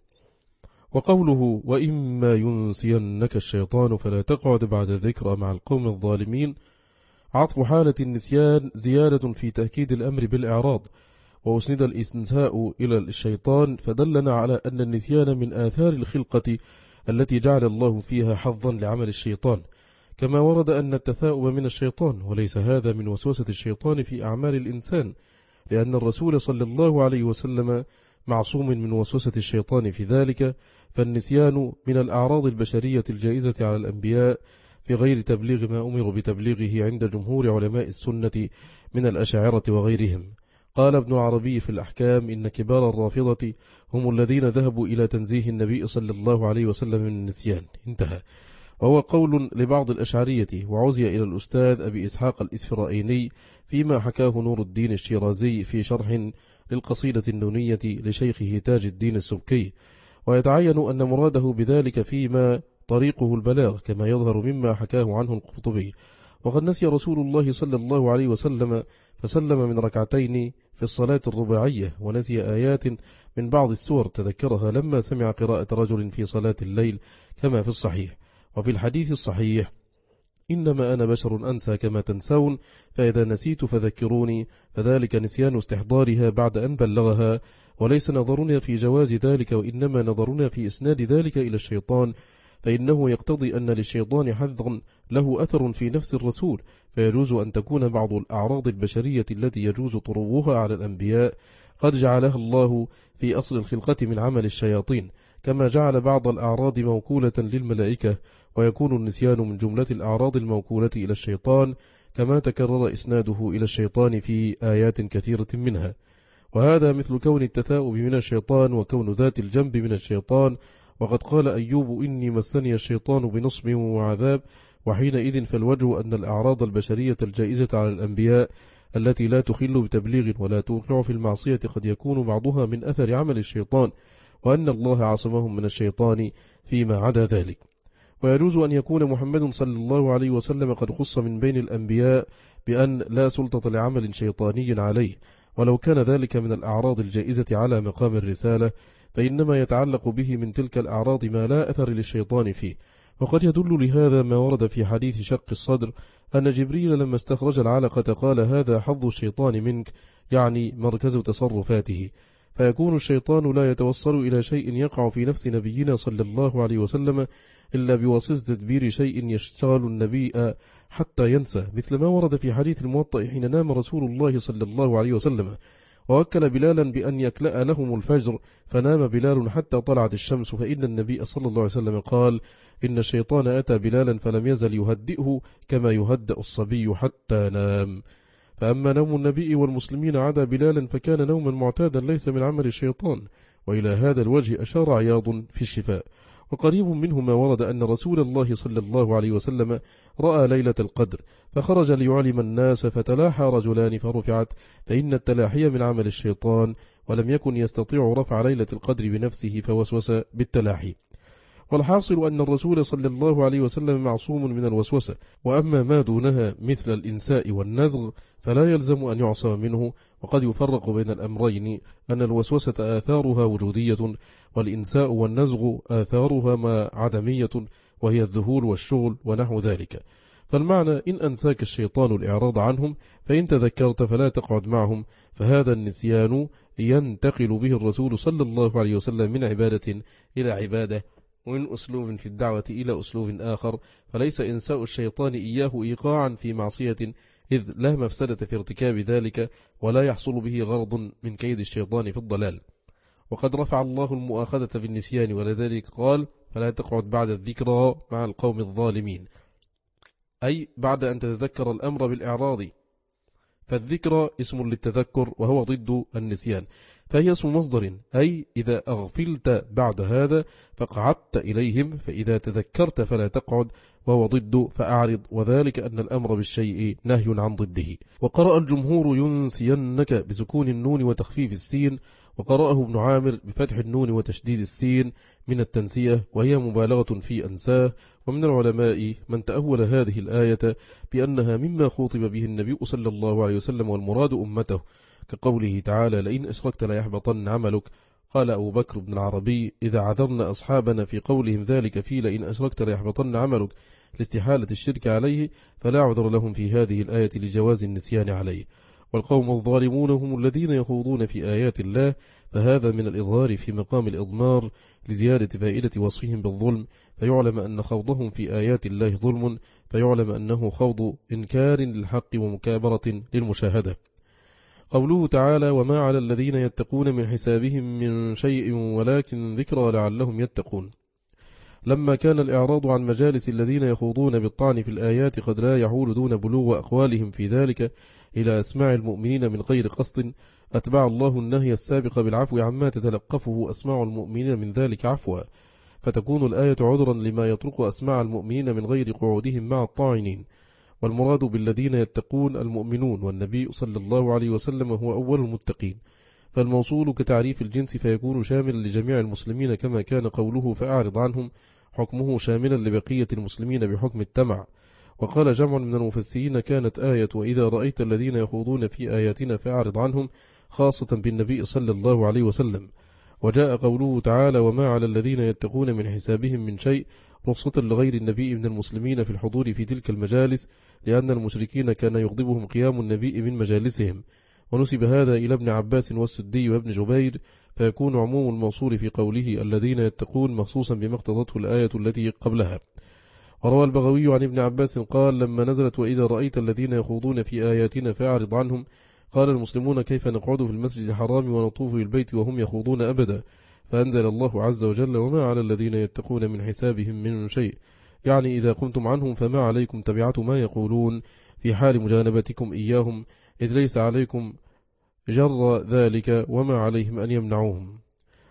وقوله: وإما ينسينك الشيطان فلا تقعد بعد ذكر مع القوم الظالمين، عطف حالة النسيان زيادة في تأكيد الأمر بالإعراض، وأسند الاستنساء إلى الشيطان، فدلنا على أن النسيان من آثار الخلقة التي جعل الله فيها حظا لعمل الشيطان، كما ورد أن التثاؤب من الشيطان، وليس هذا من وسوسة الشيطان في أعمال الإنسان، لأن الرسول صلى الله عليه وسلم معصوم من وسوسة الشيطان في ذلك. فالنسيان من الأعراض البشرية الجائزة على الأنبياء في غير تبليغ ما أمر بتبليغه عند جمهور علماء السنة من الأشاعرة وغيرهم. قال ابن عربي في الأحكام: إن كبار الرافضة هم الذين ذهبوا إلى تنزيه النبي صلى الله عليه وسلم من النسيان. انتهى. وهو قول لبعض الأشعرية، وعزي إلى الأستاذ أبي إسحاق الإسفرائيني فيما حكاه نور الدين الشيرازي في شرح للقصيدة النونية لشيخه تاج الدين السبكي. ويتعين أن مراده بذلك فيما طريقه البلاغ، كما يظهر مما حكاه عنه القرطبي. وقد نسي رسول الله صلى الله عليه وسلم فسلم من ركعتين في الصلاة الرباعية، ونسي آيات من بعض السور تذكرها لما سمع قراءة رجل في صلاة الليل، كما في الصحيح. وفي الحديث الصحيح: إنما أنا بشر أنسى كما تنسون، فإذا نسيت فذكروني، فذلك نسيان استحضارها بعد أن بلغها، وليس نظرنا في جواز ذلك، وإنما نظرنا في إسناد ذلك إلى الشيطان، فإنه يقتضي أن للشيطان حظا له أثر في نفس الرسول، فيجوز أن تكون بعض الأعراض البشرية التي يجوز طروها على الأنبياء قد جعلها الله في أصل الخلقة من عمل الشياطين، كما جعل بعض الأعراض موكولة للملائكة، ويكون النسيان من جملة الأعراض الموكولة إلى الشيطان، كما تكرر إسناده إلى الشيطان في آيات كثيرة منها. وهذا مثل كون التثاؤب من الشيطان وكون ذات الجنب من الشيطان. وقد قال أيوب: إني مسني الشيطان بنصب وعذاب. وحينئذ فالوجه أن الأعراض البشرية الجائزة على الأنبياء التي لا تخل بتبليغ ولا توقع في المعصية قد يكون بعضها من أثر عمل الشيطان، وأن الله عصمهم من الشيطان فيما عدا ذلك. ويجوز أن يكون محمد صلى الله عليه وسلم قد خص من بين الأنبياء بأن لا سلطة لعمل شيطاني عليه، ولو كان ذلك من الأعراض الجائزة على مقام الرسالة، فإنما يتعلق به من تلك الأعراض ما لا أثر للشيطان فيه. وقد يدل لهذا ما ورد في حديث شق الصدر أن جبريل لما استخرج العلقة قال: هذا حظ الشيطان منك، يعني مركز تصرفاته. فيكون الشيطان لا يتوصل إلى شيء يقع في نفس نبينا صلى الله عليه وسلم إلا بواسطة تدبير شيء يشتغل النبي حتى ينسى، مثل ما ورد في حديث الموطأ حين نام رسول الله صلى الله عليه وسلم ووكل بلالا بأن يكلأ لهم الفجر، فنام بلال حتى طلعت الشمس، فإن النبي صلى الله عليه وسلم قال: إن الشيطان أتى بلالا فلم يزل يهدئه كما يهدأ الصبي حتى نام. فأما نوم النبي والمسلمين عدا بلالا فكان نوما معتادا ليس من عمل الشيطان. وإلى هذا الوجه أشار عياض في الشفاء. وقريب منه ما ورد أن رسول الله صلى الله عليه وسلم رأى ليلة القدر فخرج ليعلم الناس، فتلاحى رجلان فرفعت، فإن التلاحي من عمل الشيطان، ولم يكن يستطيع رفع ليلة القدر بنفسه فوسوس بالتلاحي. والحاصل أن الرسول صلى الله عليه وسلم معصوم من الوسوسة، وأما ما دونها مثل الإنساء والنزغ فلا يلزم أن يعصم منه. وقد يفرق بين الأمرين أن الوسوسة آثارها وجودية، والإنساء والنزغ آثارها ما عدمية، وهي الذهول والشغل ونحو ذلك. فالمعنى: إن أنساك الشيطان الإعراض عنهم فإن تذكرت فلا تقعد معهم. فهذا النسيان ينتقل به الرسول صلى الله عليه وسلم من عبادة إلى عبادة، ومن أسلوب في الدعوة إلى أسلوب آخر، فليس إنساء الشيطان إياه إيقاعا في معصية، إذ لا مفسدة في ارتكاب ذلك، ولا يحصل به غرض من كيد الشيطان في الضلال. وقد رفع الله المؤاخذة بالنسيان، ولذلك قال: فلا تقعد بعد الذكرى مع القوم الظالمين، أي بعد أن تتذكر الأمر بالإعراض. فالذكرى اسم للتذكر وهو ضد النسيان، فهي اسم مصدر، أي إذا أغفلت بعد هذا فقعدت إليهم، فإذا تذكرت فلا تقعد، وهو ضد فأعرض، وذلك أن الأمر بالشيء نهي عن ضده. وقرأ الجمهور ينسينك بسكون النون وتخفيف السين، وقرأه ابن عامر بفتح النون وتشديد السين من التنسية، وهي مبالغة في أنساه. ومن العلماء من تأول هذه الآية بأنها مما خوطب به النبي صلى الله عليه وسلم والمراد أمته، كقوله تعالى: لئن أشركت ليحبطن عملك. قال أبو بكر بن العربي: إذا عذرنا أصحابنا في قولهم ذلك في لئن أشركت ليحبطن عملك لاستحالة الشرك عليه، فلا عذر لهم في هذه الآية لجواز النسيان عليه. والقوم الظالمون هم الذين يخوضون في آيات الله، فهذا من الإظهار في مقام الإضمار لزيادة فائدة وصفهم بالظلم، فيعلم أن خوضهم في آيات الله ظلم، فيعلم أنه خوض إنكار للحق ومكابرة للمشاهدة. قوله تعالى: وما على الذين يتقون من حسابهم من شيء ولكن ذكرى لعلهم يتقون. لما كان الإعراض عن مجالس الذين يخوضون بالطعن في الآيات قد لا يحول دون بلوغ أقوالهم في ذلك إلى أسماع المؤمنين من غير قصد، أتبع الله النهي السابق بالعفو عما تتلقفه أسماع المؤمنين من ذلك عفوا، فتكون الآية عذرا لما يطرق أسماع المؤمنين من غير قعودهم مع الطاعنين. والمراد بالذين يتقون المؤمنون، والنبي صلى الله عليه وسلم هو أول المتقين، فالموصول كتعريف الجنس فيكون شاملا لجميع المسلمين، كما كان قوله فأعرض عنهم حكمه شاملا لبقية المسلمين بحكم التمع. وقال جمع من المفسرين: كانت آية وإذا رأيت الذين يخوضون في آياتنا فأعرض عنهم خاصة بالنبي صلى الله عليه وسلم. وجاء قوله تعالى: وما على الذين يتقون من حسابهم من شيء، رخصة لغير النبي من المسلمين في الحضور في تلك المجالس، لأن المشركين كان يغضبهم قيام النبي من مجالسهم. ونسب هذا إلى ابن عباس والسدي وابن جبير، فيكون عموم الموصول في قوله الذين يتقون مخصوصا بما اقتضته الآية التي قبلها. وروى البغوي عن ابن عباس قال: لما نزلت وإذا رأيت الذين يخوضون في آياتنا فأعرض عنهم، قال المسلمون كيف نقعد في المسجد الحرام ونطوف بالبيت وهم يخوضون أبدا، فأنزل الله عز وجل وما على الذين يتقون من حسابهم من شيء، يعني إذا قمتم عنهم فما عليكم تبعة ما يقولون في حال مجانبتكم إياهم، إذ ليس عليكم جر ذلك وما عليهم أن يمنعوهم.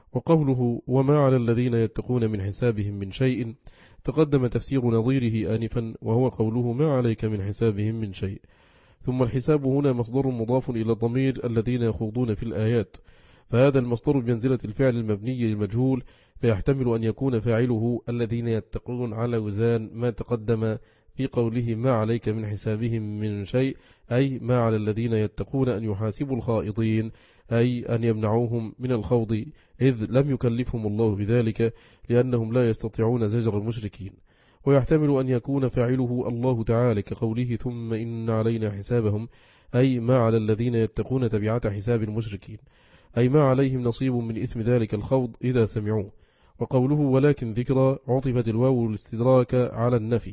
وقوله وما على الذين يتقون من حسابهم من شيء تقدم تفسير نظيره آنفا، وهو قوله ما عليك من حسابهم من شيء. ثم الحساب هنا مصدر مضاف إلى الضمير الذين يخوضون في الآيات، فهذا المصدر بمنزلة الفعل المبني للمجهول، فيحتمل أن يكون فاعله الذين يتقون على وزان ما تقدم في قوله ما عليك من حسابهم من شيء، أي ما على الذين يتقون أن يحاسبوا الخائضين، أي أن يمنعوهم من الخوض، إذ لم يكلفهم الله بذلك لأنهم لا يستطيعون زجر المشركين. ويحتمل أن يكون فاعله الله تعالى كقوله ثم إن علينا حسابهم، أي ما على الذين يتقون تبعة حساب المشركين، أي ما عليهم نصيب من إثم ذلك الخوض إذا سمعوه. وقوله ولكن ذكرى عطفت الواو الاستدراك على النفي،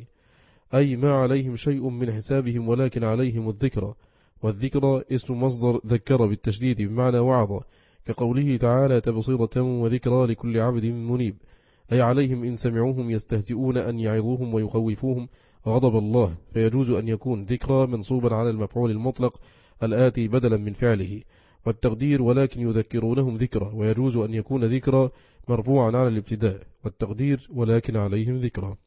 أي ما عليهم شيء من حسابهم ولكن عليهم الذكرى، والذكرى اسم مصدر ذكر بالتشديد بمعنى وعظ، كقوله تعالى تبصيرة وذكرى لكل عبد منيب، أي عليهم إن سمعوهم يستهزئون أن يعظوهم ويخوفوهم غضب الله، فيجوز أن يكون ذكرى منصوبا على المفعول المطلق الآتي بدلا من فعله، والتقدير ولكن يذكرونهم ذكرى، ويجوز أن يكون ذكرى مرفوعا على الابتداء، والتقدير ولكن عليهم ذكرى.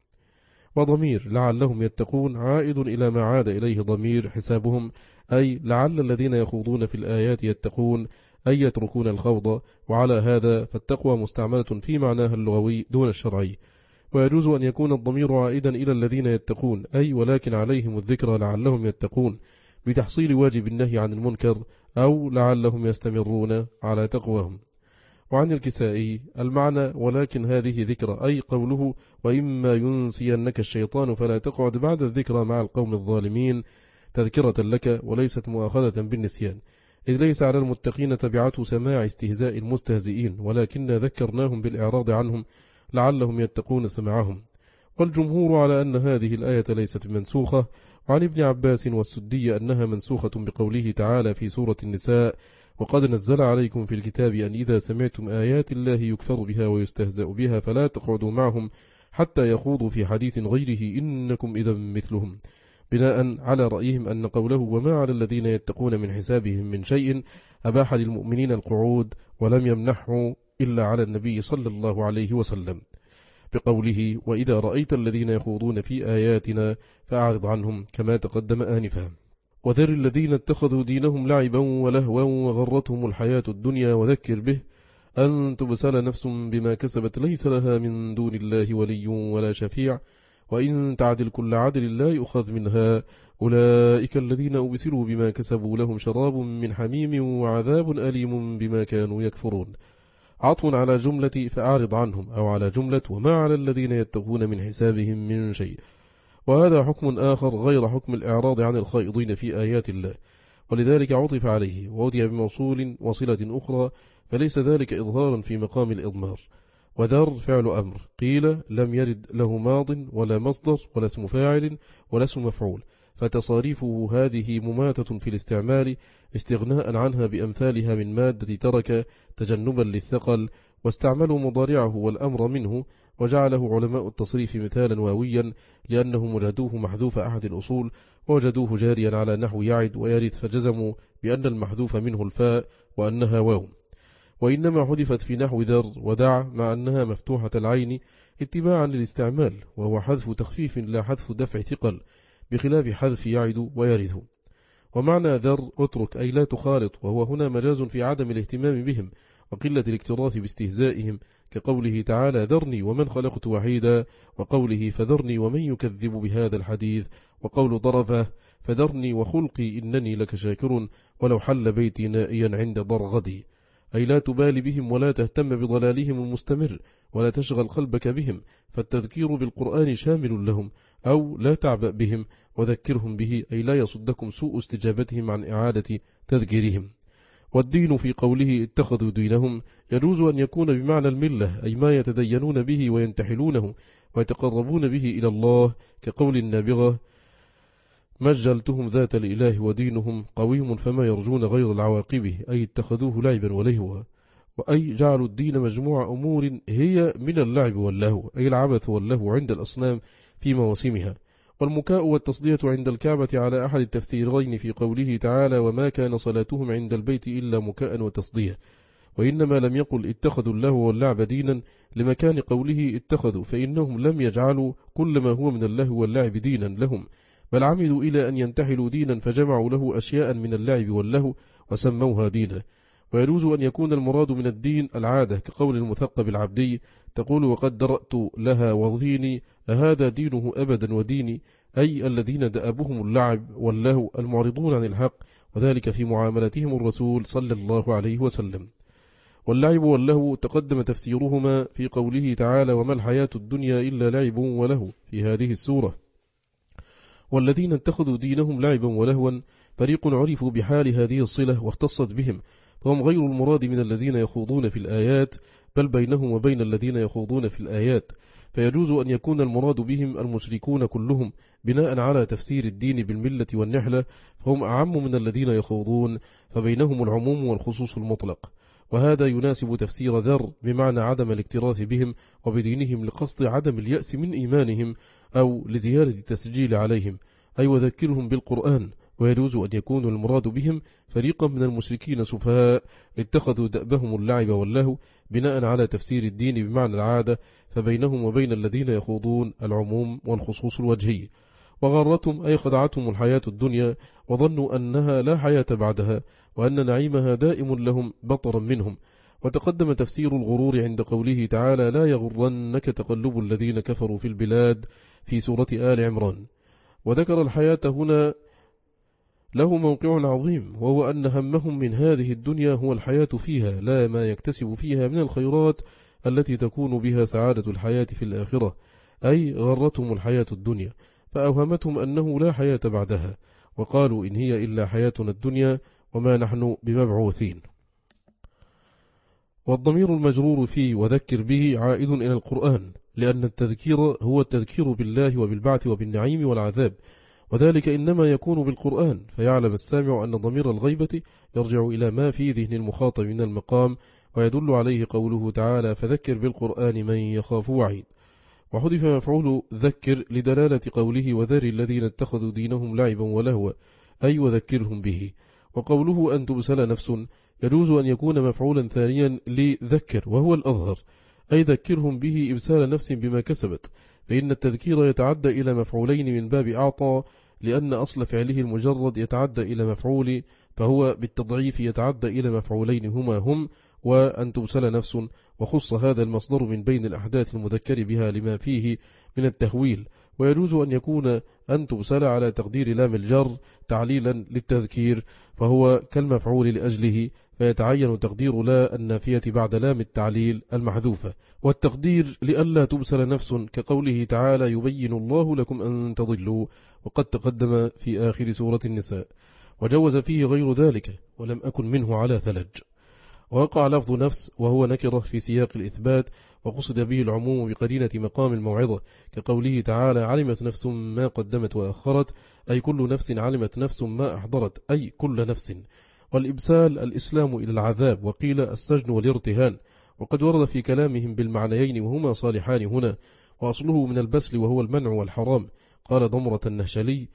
وضمير لعلهم يتقون عائد إلى ما عاد إليه ضمير حسابهم، أي لعل الذين يخوضون في الآيات يتقون، أي يتركون الخوض، وعلى هذا فالتقوى مستعملة في معناها اللغوي دون الشرعي. ويجوز أن يكون الضمير عائدا إلى الذين يتقون، أي ولكن عليهم الذكرى لعلهم يتقون بتحصيل واجب النهي عن المنكر، أو لعلهم يستمرون على تقواهم. وعن الكسائي المعنى ولكن هذه ذكرى، أي قوله وإما ينسينك الشيطان فلا تقعد بعد الذكرى مع القوم الظالمين تذكرة لك وليست مؤاخذة بالنسيان، إذ ليس على المتقين تبعة سماع استهزاء المستهزئين، ولكن ذكرناهم بالإعراض عنهم لعلهم يتقون سماعهم. والجمهور على أن هذه الآية ليست منسوخة، وعن ابن عباس والسدي أنها منسوخة بقوله تعالى في سورة النساء وقد نزل عليكم في الكتاب أن إذا سمعتم آيات الله يكفر بها ويستهزأ بها فلا تقعدوا معهم حتى يخوضوا في حديث غيره إنكم إذا مثلهم، بناء على رأيهم أن قوله وما على الذين يتقون من حسابهم من شيء أباح للمؤمنين القعود ولم يمنحه إلا على النبي صلى الله عليه وسلم، بقوله وإذا رأيت الذين يخوضون في آياتنا فأعرض عنهم كما تقدم آنفا. وذر الذين اتخذوا دينهم لعبا ولهوا وغرتهم الحياة الدنيا وذكر به أن تبسل نفس بما كسبت ليس لها من دون الله ولي ولا شفيع وإن تعدل كل عدل لا يؤخذ منها أولئك الذين أبسلوا بما كسبوا لهم شراب من حميم وعذاب أليم بما كانوا يكفرون. عطف على جملة فأعرض عنهم، أو على جملة وما على الذين يتقون من حسابهم من شيء. وهذا حكم آخر غير حكم الإعراض عن الخائضين في آيات الله، ولذلك عطف عليه ووضع بموصول وصلة أخرى، فليس ذلك إظهارا في مقام الإضمار. وذر فعل أمر قيل لم يرد له ماض ولا مصدر ولا اسم فاعل ولا اسم مفعول، فتصاريفه هذه مماتة في الاستعمال استغناء عنها بأمثالها من مادة ترك تجنبا للثقل، واستعملوا مضارعه والأمر منه، وجعله علماء التصريف مثالا واويا لأنهم وجدوه محذوف أحد الأصول ووجدوه جاريا على نحو يعد ويرث، فجزموا بأن المحذوف منه الفاء وأنها واو، وإنما حذفت في نحو ذر ودع مع أنها مفتوحة العين اتباعا للاستعمال، وهو حذف تخفيف لا حذف دفع ثقل، بخلاف حذف يعد ويرث. ومعنى ذر اترك أي لا تخالط، وهو هنا مجاز في عدم الاهتمام بهم وقلة الاكتراث باستهزائهم، كقوله تعالى ذرني ومن خلقت وحيدا، وقوله فذرني ومن يكذب بهذا الحديث، وقول ضرفه فذرني وخلقي إنني لك شاكر ولو حل بيتي نائيا عند ضرغدي، أي لا تبالي بهم ولا تهتم بضلالهم المستمر ولا تشغل قلبك بهم، فالتذكير بالقرآن شامل لهم، أو لا تعبأ بهم وذكرهم به، أي لا يصدكم سوء استجابتهم عن إعادة تذكيرهم. والدين في قوله اتخذوا دينهم يجوز أن يكون بمعنى الملة، أي ما يتدينون به وينتحلونه ويتقربون به إلى الله، كقول النابغة مجلتهم ذات الإله ودينهم قويم فما يرجون غير العواقبه، أي اتخذوه لعبا ولهوا، وأي جعلوا الدين مجموع أمور هي من اللعب واللهو، أي العبث واللهو عند الأصنام في مواسمها. والمكاء والتصدية عند الكعبة على أحد التفسيرين في قوله تعالى وما كان صلاتهم عند البيت إلا مكاء وتصدية، وإنما لم يقل اتخذوا اللهو واللعب دينا لمكان قوله اتخذوا، فإنهم لم يجعلوا كل ما هو من اللهو واللعب دينا لهم، بل عمدوا إلى أن ينتحلوا دينا فجمعوا له أشياء من اللعب واللهو وسموها دينا. ويجوز أن يكون المراد من الدين العادة كقول المثقب العبدي تقول وقد درأت لها وظيني أهذا دينه أبدا وديني، أي الذين دأبهم اللعب واللهو المعرضون عن الحق، وذلك في معاملتهم الرسول صلى الله عليه وسلم. واللعب واللهو تقدم تفسيرهما في قوله تعالى وما الحياة الدنيا إلا لعب ولهو في هذه السورة. والذين اتخذوا دينهم لعبا ولهوا فريق عرفوا بحال هذه الصلة واختصت بهم، فهم غير المراد من الذين يخوضون في الآيات، بل بينهم وبين الذين يخوضون في الآيات، فيجوز أن يكون المراد بهم المشركون كلهم بناء على تفسير الدين بالملة والنحلة، فهم أعم من الذين يخوضون، فبينهم العموم والخصوص المطلق. وهذا يناسب تفسير ذر بمعنى عدم الاكتراث بهم وبدينهم لقصد عدم اليأس من إيمانهم أو لزيادة التسجيل عليهم، أي وذكرهم بالقرآن. ويجوز أن يكون المراد بهم فريقا من المشركين سفهاء اتخذوا دأبهم اللعب واللهو بناء على تفسير الدين بمعنى العادة، فبينهم وبين الذين يخوضون العموم والخصوص الوجهي. وغرتهم أي خدعتهم الحياة الدنيا وظنوا أنها لا حياة بعدها وأن نعيمها دائم لهم بطرا منهم. وتقدم تفسير الغرور عند قوله تعالى لا يغرنك تقلب الذين كفروا في البلاد في سورة آل عمران. وذكر الحياة هنا له موقع عظيم، وهو أن همهم من هذه الدنيا هو الحياة فيها لا ما يكتسب فيها من الخيرات التي تكون بها سعادة الحياة في الآخرة، أي غرتهم الحياة الدنيا فأوهمتهم أنه لا حياة بعدها، وقالوا إن هي إلا حياتنا الدنيا وما نحن بمبعوثين. والضمير المجرور فيه وذكر به عائد إلى القرآن، لأن التذكير هو التذكير بالله وبالبعث وبالنعيم والعذاب، وذلك إنما يكون بالقرآن، فيعلم السامع أن ضمير الغيبة يرجع إلى ما في ذهن المخاطب من المقام، ويدل عليه قوله تعالى فذكر بالقرآن من يخاف وعيد. وحذف مفعول ذكر لدلالة قوله وذر الذين اتخذوا دينهم لعبا ولهوا، أي وذكرهم به. وقوله أن تبسل نفس يجوز أن يكون مفعولا ثانيا لذكر وهو الأظهر، أي ذكرهم به إبسال نفس بما كسبت، فإن التذكير يتعدى إلى مفعولين من باب أعطى، لأن أصل فعله المجرد يتعدى إلى مفعول، فهو بالتضعيف يتعدى إلى مفعولين هما هم وأن تبسل نفس، وخص هذا المصدر من بين الأحداث المذكر بها لما فيه من التهويل. ويجوز أن يكون أن تبسل على تقدير لام الجر تعليلا للتذكير، فهو كالمفعول لأجله، فيتعين تقدير لا النافية بعد لام التعليل المحذوفة، والتقدير لألا تبسل نفس كقوله تعالى يبين الله لكم أن تضلوا، وقد تقدم في آخر سورة النساء. وجوز فيه غير ذلك ولم أكن منه على ثلج. ووقع لفظ نفس وهو نكرة في سياق الإثبات، وقصد به العموم بقرينة مقام الموعظة، كقوله تعالى علمت نفس ما قدمت وأخرت، أي كل نفس علمت نفس ما أحضرت، أي كل نفس. والإبسال الإسلام إلى العذاب، وقيل السجن والارتهان، وقد ورد في كلامهم بالمعنيين وهما صالحان هنا، وأصله من البسل وهو المنع والحرام. قال ضمرة النهشلي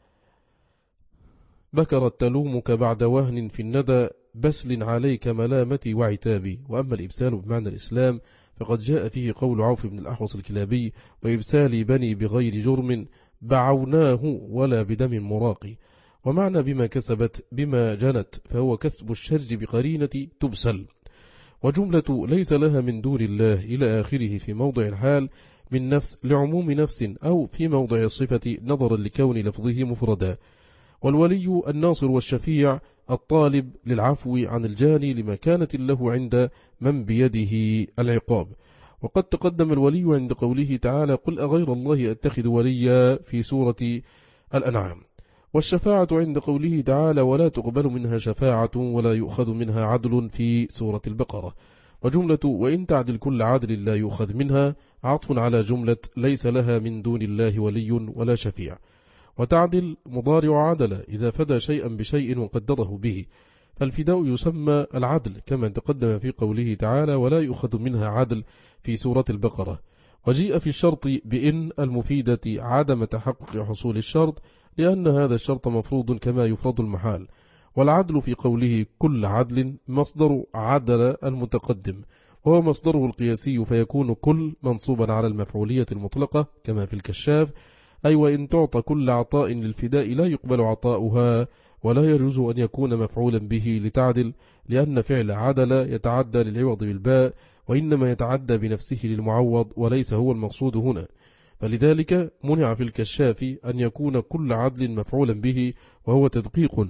بكرت تلومك بعد وهن في الندى بسل عليك ملامتي وعتابي. وأما الإبسال بمعنى الإسلام فقد جاء فيه قول عوف بن الأحوص الكلابي وإبسال بني بغير جرم بعوناه ولا بدم مراقي. ومعنى بما كسبت بما جنت فهو كسب الشر بقرينة تبسل. وجملة ليس لها من دون الله إلى آخره في موضع الحال من نفس لعموم نفس، أو في موضع الصفة نظرا لكون لفظه مفردا. والولي الناصر والشفيع الطالب للعفو عن الجاني لمكانة له عند من بيده العقاب. وقد تقدم الولي عند قوله تعالى قل أغير الله أتخذ وليا في سورة الأنعام. والشفاعة عند قوله تعالى ولا تقبل منها شفاعة ولا يؤخذ منها عدل في سورة البقرة. وجملة وإن تعدل كل عدل لا يؤخذ منها عطف على جملة ليس لها من دون الله ولي ولا شفيع. وتعدل مضارع عدل إذا فدى شيئا بشيء وقدره به، فالفداء يسمى العدل كما تقدم في قوله تعالى ولا يؤخذ منها عدل في سورة البقرة. وجيء في الشرط بإن المفيدة عدم تحقق حصول الشرط، لأن هذا الشرط مفروض كما يفرض المحال. والعدل في قوله كل عدل مصدر عدل المتقدم، وهو مصدره القياسي، فيكون كل منصوبا على المفعولية المطلقة كما في الكشاف، أي وإن تعطى كل عطاء للفداء لا يقبل عطاؤها، ولا يجوز أن يكون مفعولا به لتعدل، لأن فعل عدل يتعدى للعوض بالباء، وإنما يتعدى بنفسه للمعوض وليس هو المقصود هنا، فلذلك منع في الكشاف أن يكون كل عدل مفعولا به، وهو تدقيق.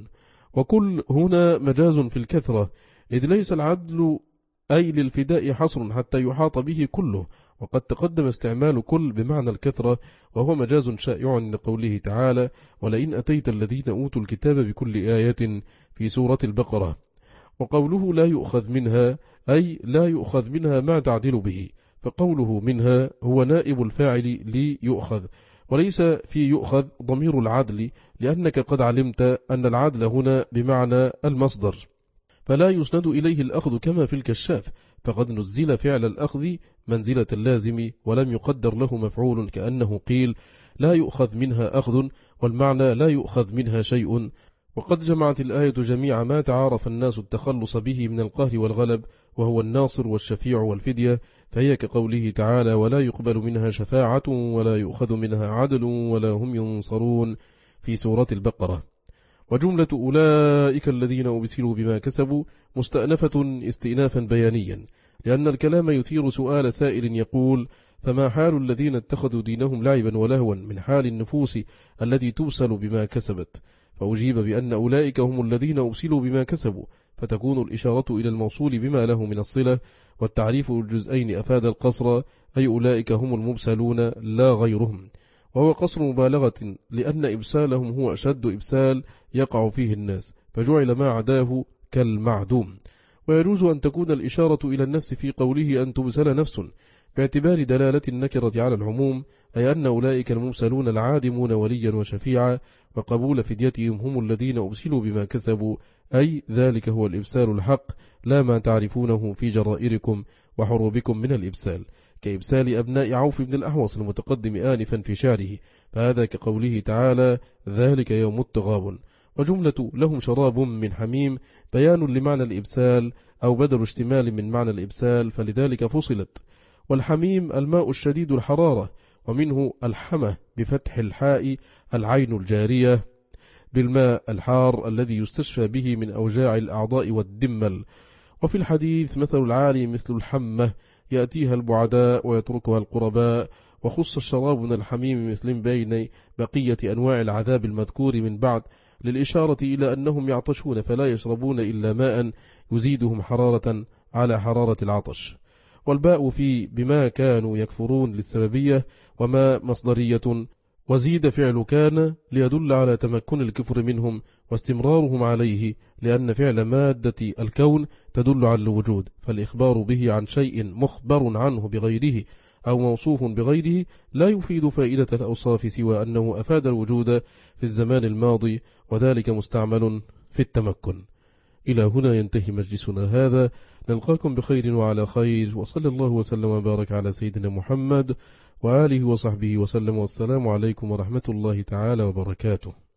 وكل هنا مجاز في الكثرة، إذ ليس العدل أي للفداء حصر حتى يحاط به كله، وقد تقدم استعمال كل بمعنى الكثرة، وهو مجاز شائع لقوله تعالى ولئن أتيت الذين أوتوا الكتاب بكل آية في سورة البقرة. وقوله لا يؤخذ منها أي لا يؤخذ منها ما تعدل به، فقوله منها هو نائب الفاعل لي يؤخذ، وليس في يؤخذ ضمير العدل، لأنك قد علمت أن العدل هنا بمعنى المصدر، فلا يسند إليه الأخذ كما في الكشاف، فقد نزل فعل الأخذ منزلة اللازم ولم يقدر له مفعول، كأنه قيل لا يؤخذ منها أخذ، والمعنى لا يؤخذ منها شيء. وقد جمعت الآية جميع ما تعارف الناس التخلص به من القهر والغلب، وهو الناصر والشفيع والفدية، فهي كقوله تعالى ولا يقبل منها شفاعة ولا يؤخذ منها عدل ولا هم ينصرون في سورة البقرة. وجملة أولئك الذين أبسلوا بما كسبوا مستأنفة استئنافا بيانيا، لأن الكلام يثير سؤال سائل يقول فما حال الذين اتخذوا دينهم لعبا ولهوا من حال النفوس التي تبسل بما كسبت؟ فأجيب بأن أولئك هم الذين أبسلوا بما كسبوا، فتكون الإشارة إلى الموصول بما له من الصلة، والتعريف الجزئين أفاد القصر، أي أولئك هم المبسلون لا غيرهم، وهو قصر مبالغة، لأن إبسالهم هو أشد إبسال يقع فيه الناس، فجعل ما عداه كالمعدوم. ويجوز أن تكون الإشارة إلى النفس في قوله أن تبسل نفس، باعتبار دلالة النكرة على العموم، أي أن أولئك المبسلون العادمون وليا وشفيعا وقبول فديتهم هم الذين أبسلوا بما كسبوا، أي ذلك هو الإبسال الحق، لا ما تعرفونه في جرائركم وحروبكم من الإبسال، كإبسال أبناء عوف بن الأحوص المتقدم آنفا في شعره، فهذا كقوله تعالى ذلك يوم التغابن. وجملة لهم شراب من حميم بيان لمعنى الإبسال، أو بدل اشتمال من معنى الإبسال، فلذلك فصلت. والحميم الماء الشديد الحرارة، ومنه الحمى بفتح الحاء العين الجارية بالماء الحار الذي يستشفى به من أوجاع الأعضاء والدمل. وفي الحديث مثل العالي مثل الحمة يأتيها البعداء ويتركها القرباء، وخص الشراب من الحميم مثل بين بقية أنواع العذاب المذكور من بعد، للإشارة إلى أنهم يعطشون فلا يشربون إلا ماء يزيدهم حرارة على حرارة العطش. والباء في بما كانوا يكفرون للسببية، وما مصدرية، وزيد فعل كان ليدل على تمكن الكفر منهم واستمرارهم عليه، لأن فعل مادة الكون تدل على الوجود، فالإخبار به عن شيء مخبر عنه بغيره أو موصوف بغيره لا يفيد فائدة الأوصاف سوى أنه أفاد الوجود في الزمان الماضي، وذلك مستعمل في التمكن. إلى هنا ينتهي مجلسنا هذا، نلقاكم بخير وعلى خير، وصلى الله وسلم وبارك على سيدنا محمد وآله وصحبه وسلم، والسلام عليكم ورحمة الله تعالى وبركاته.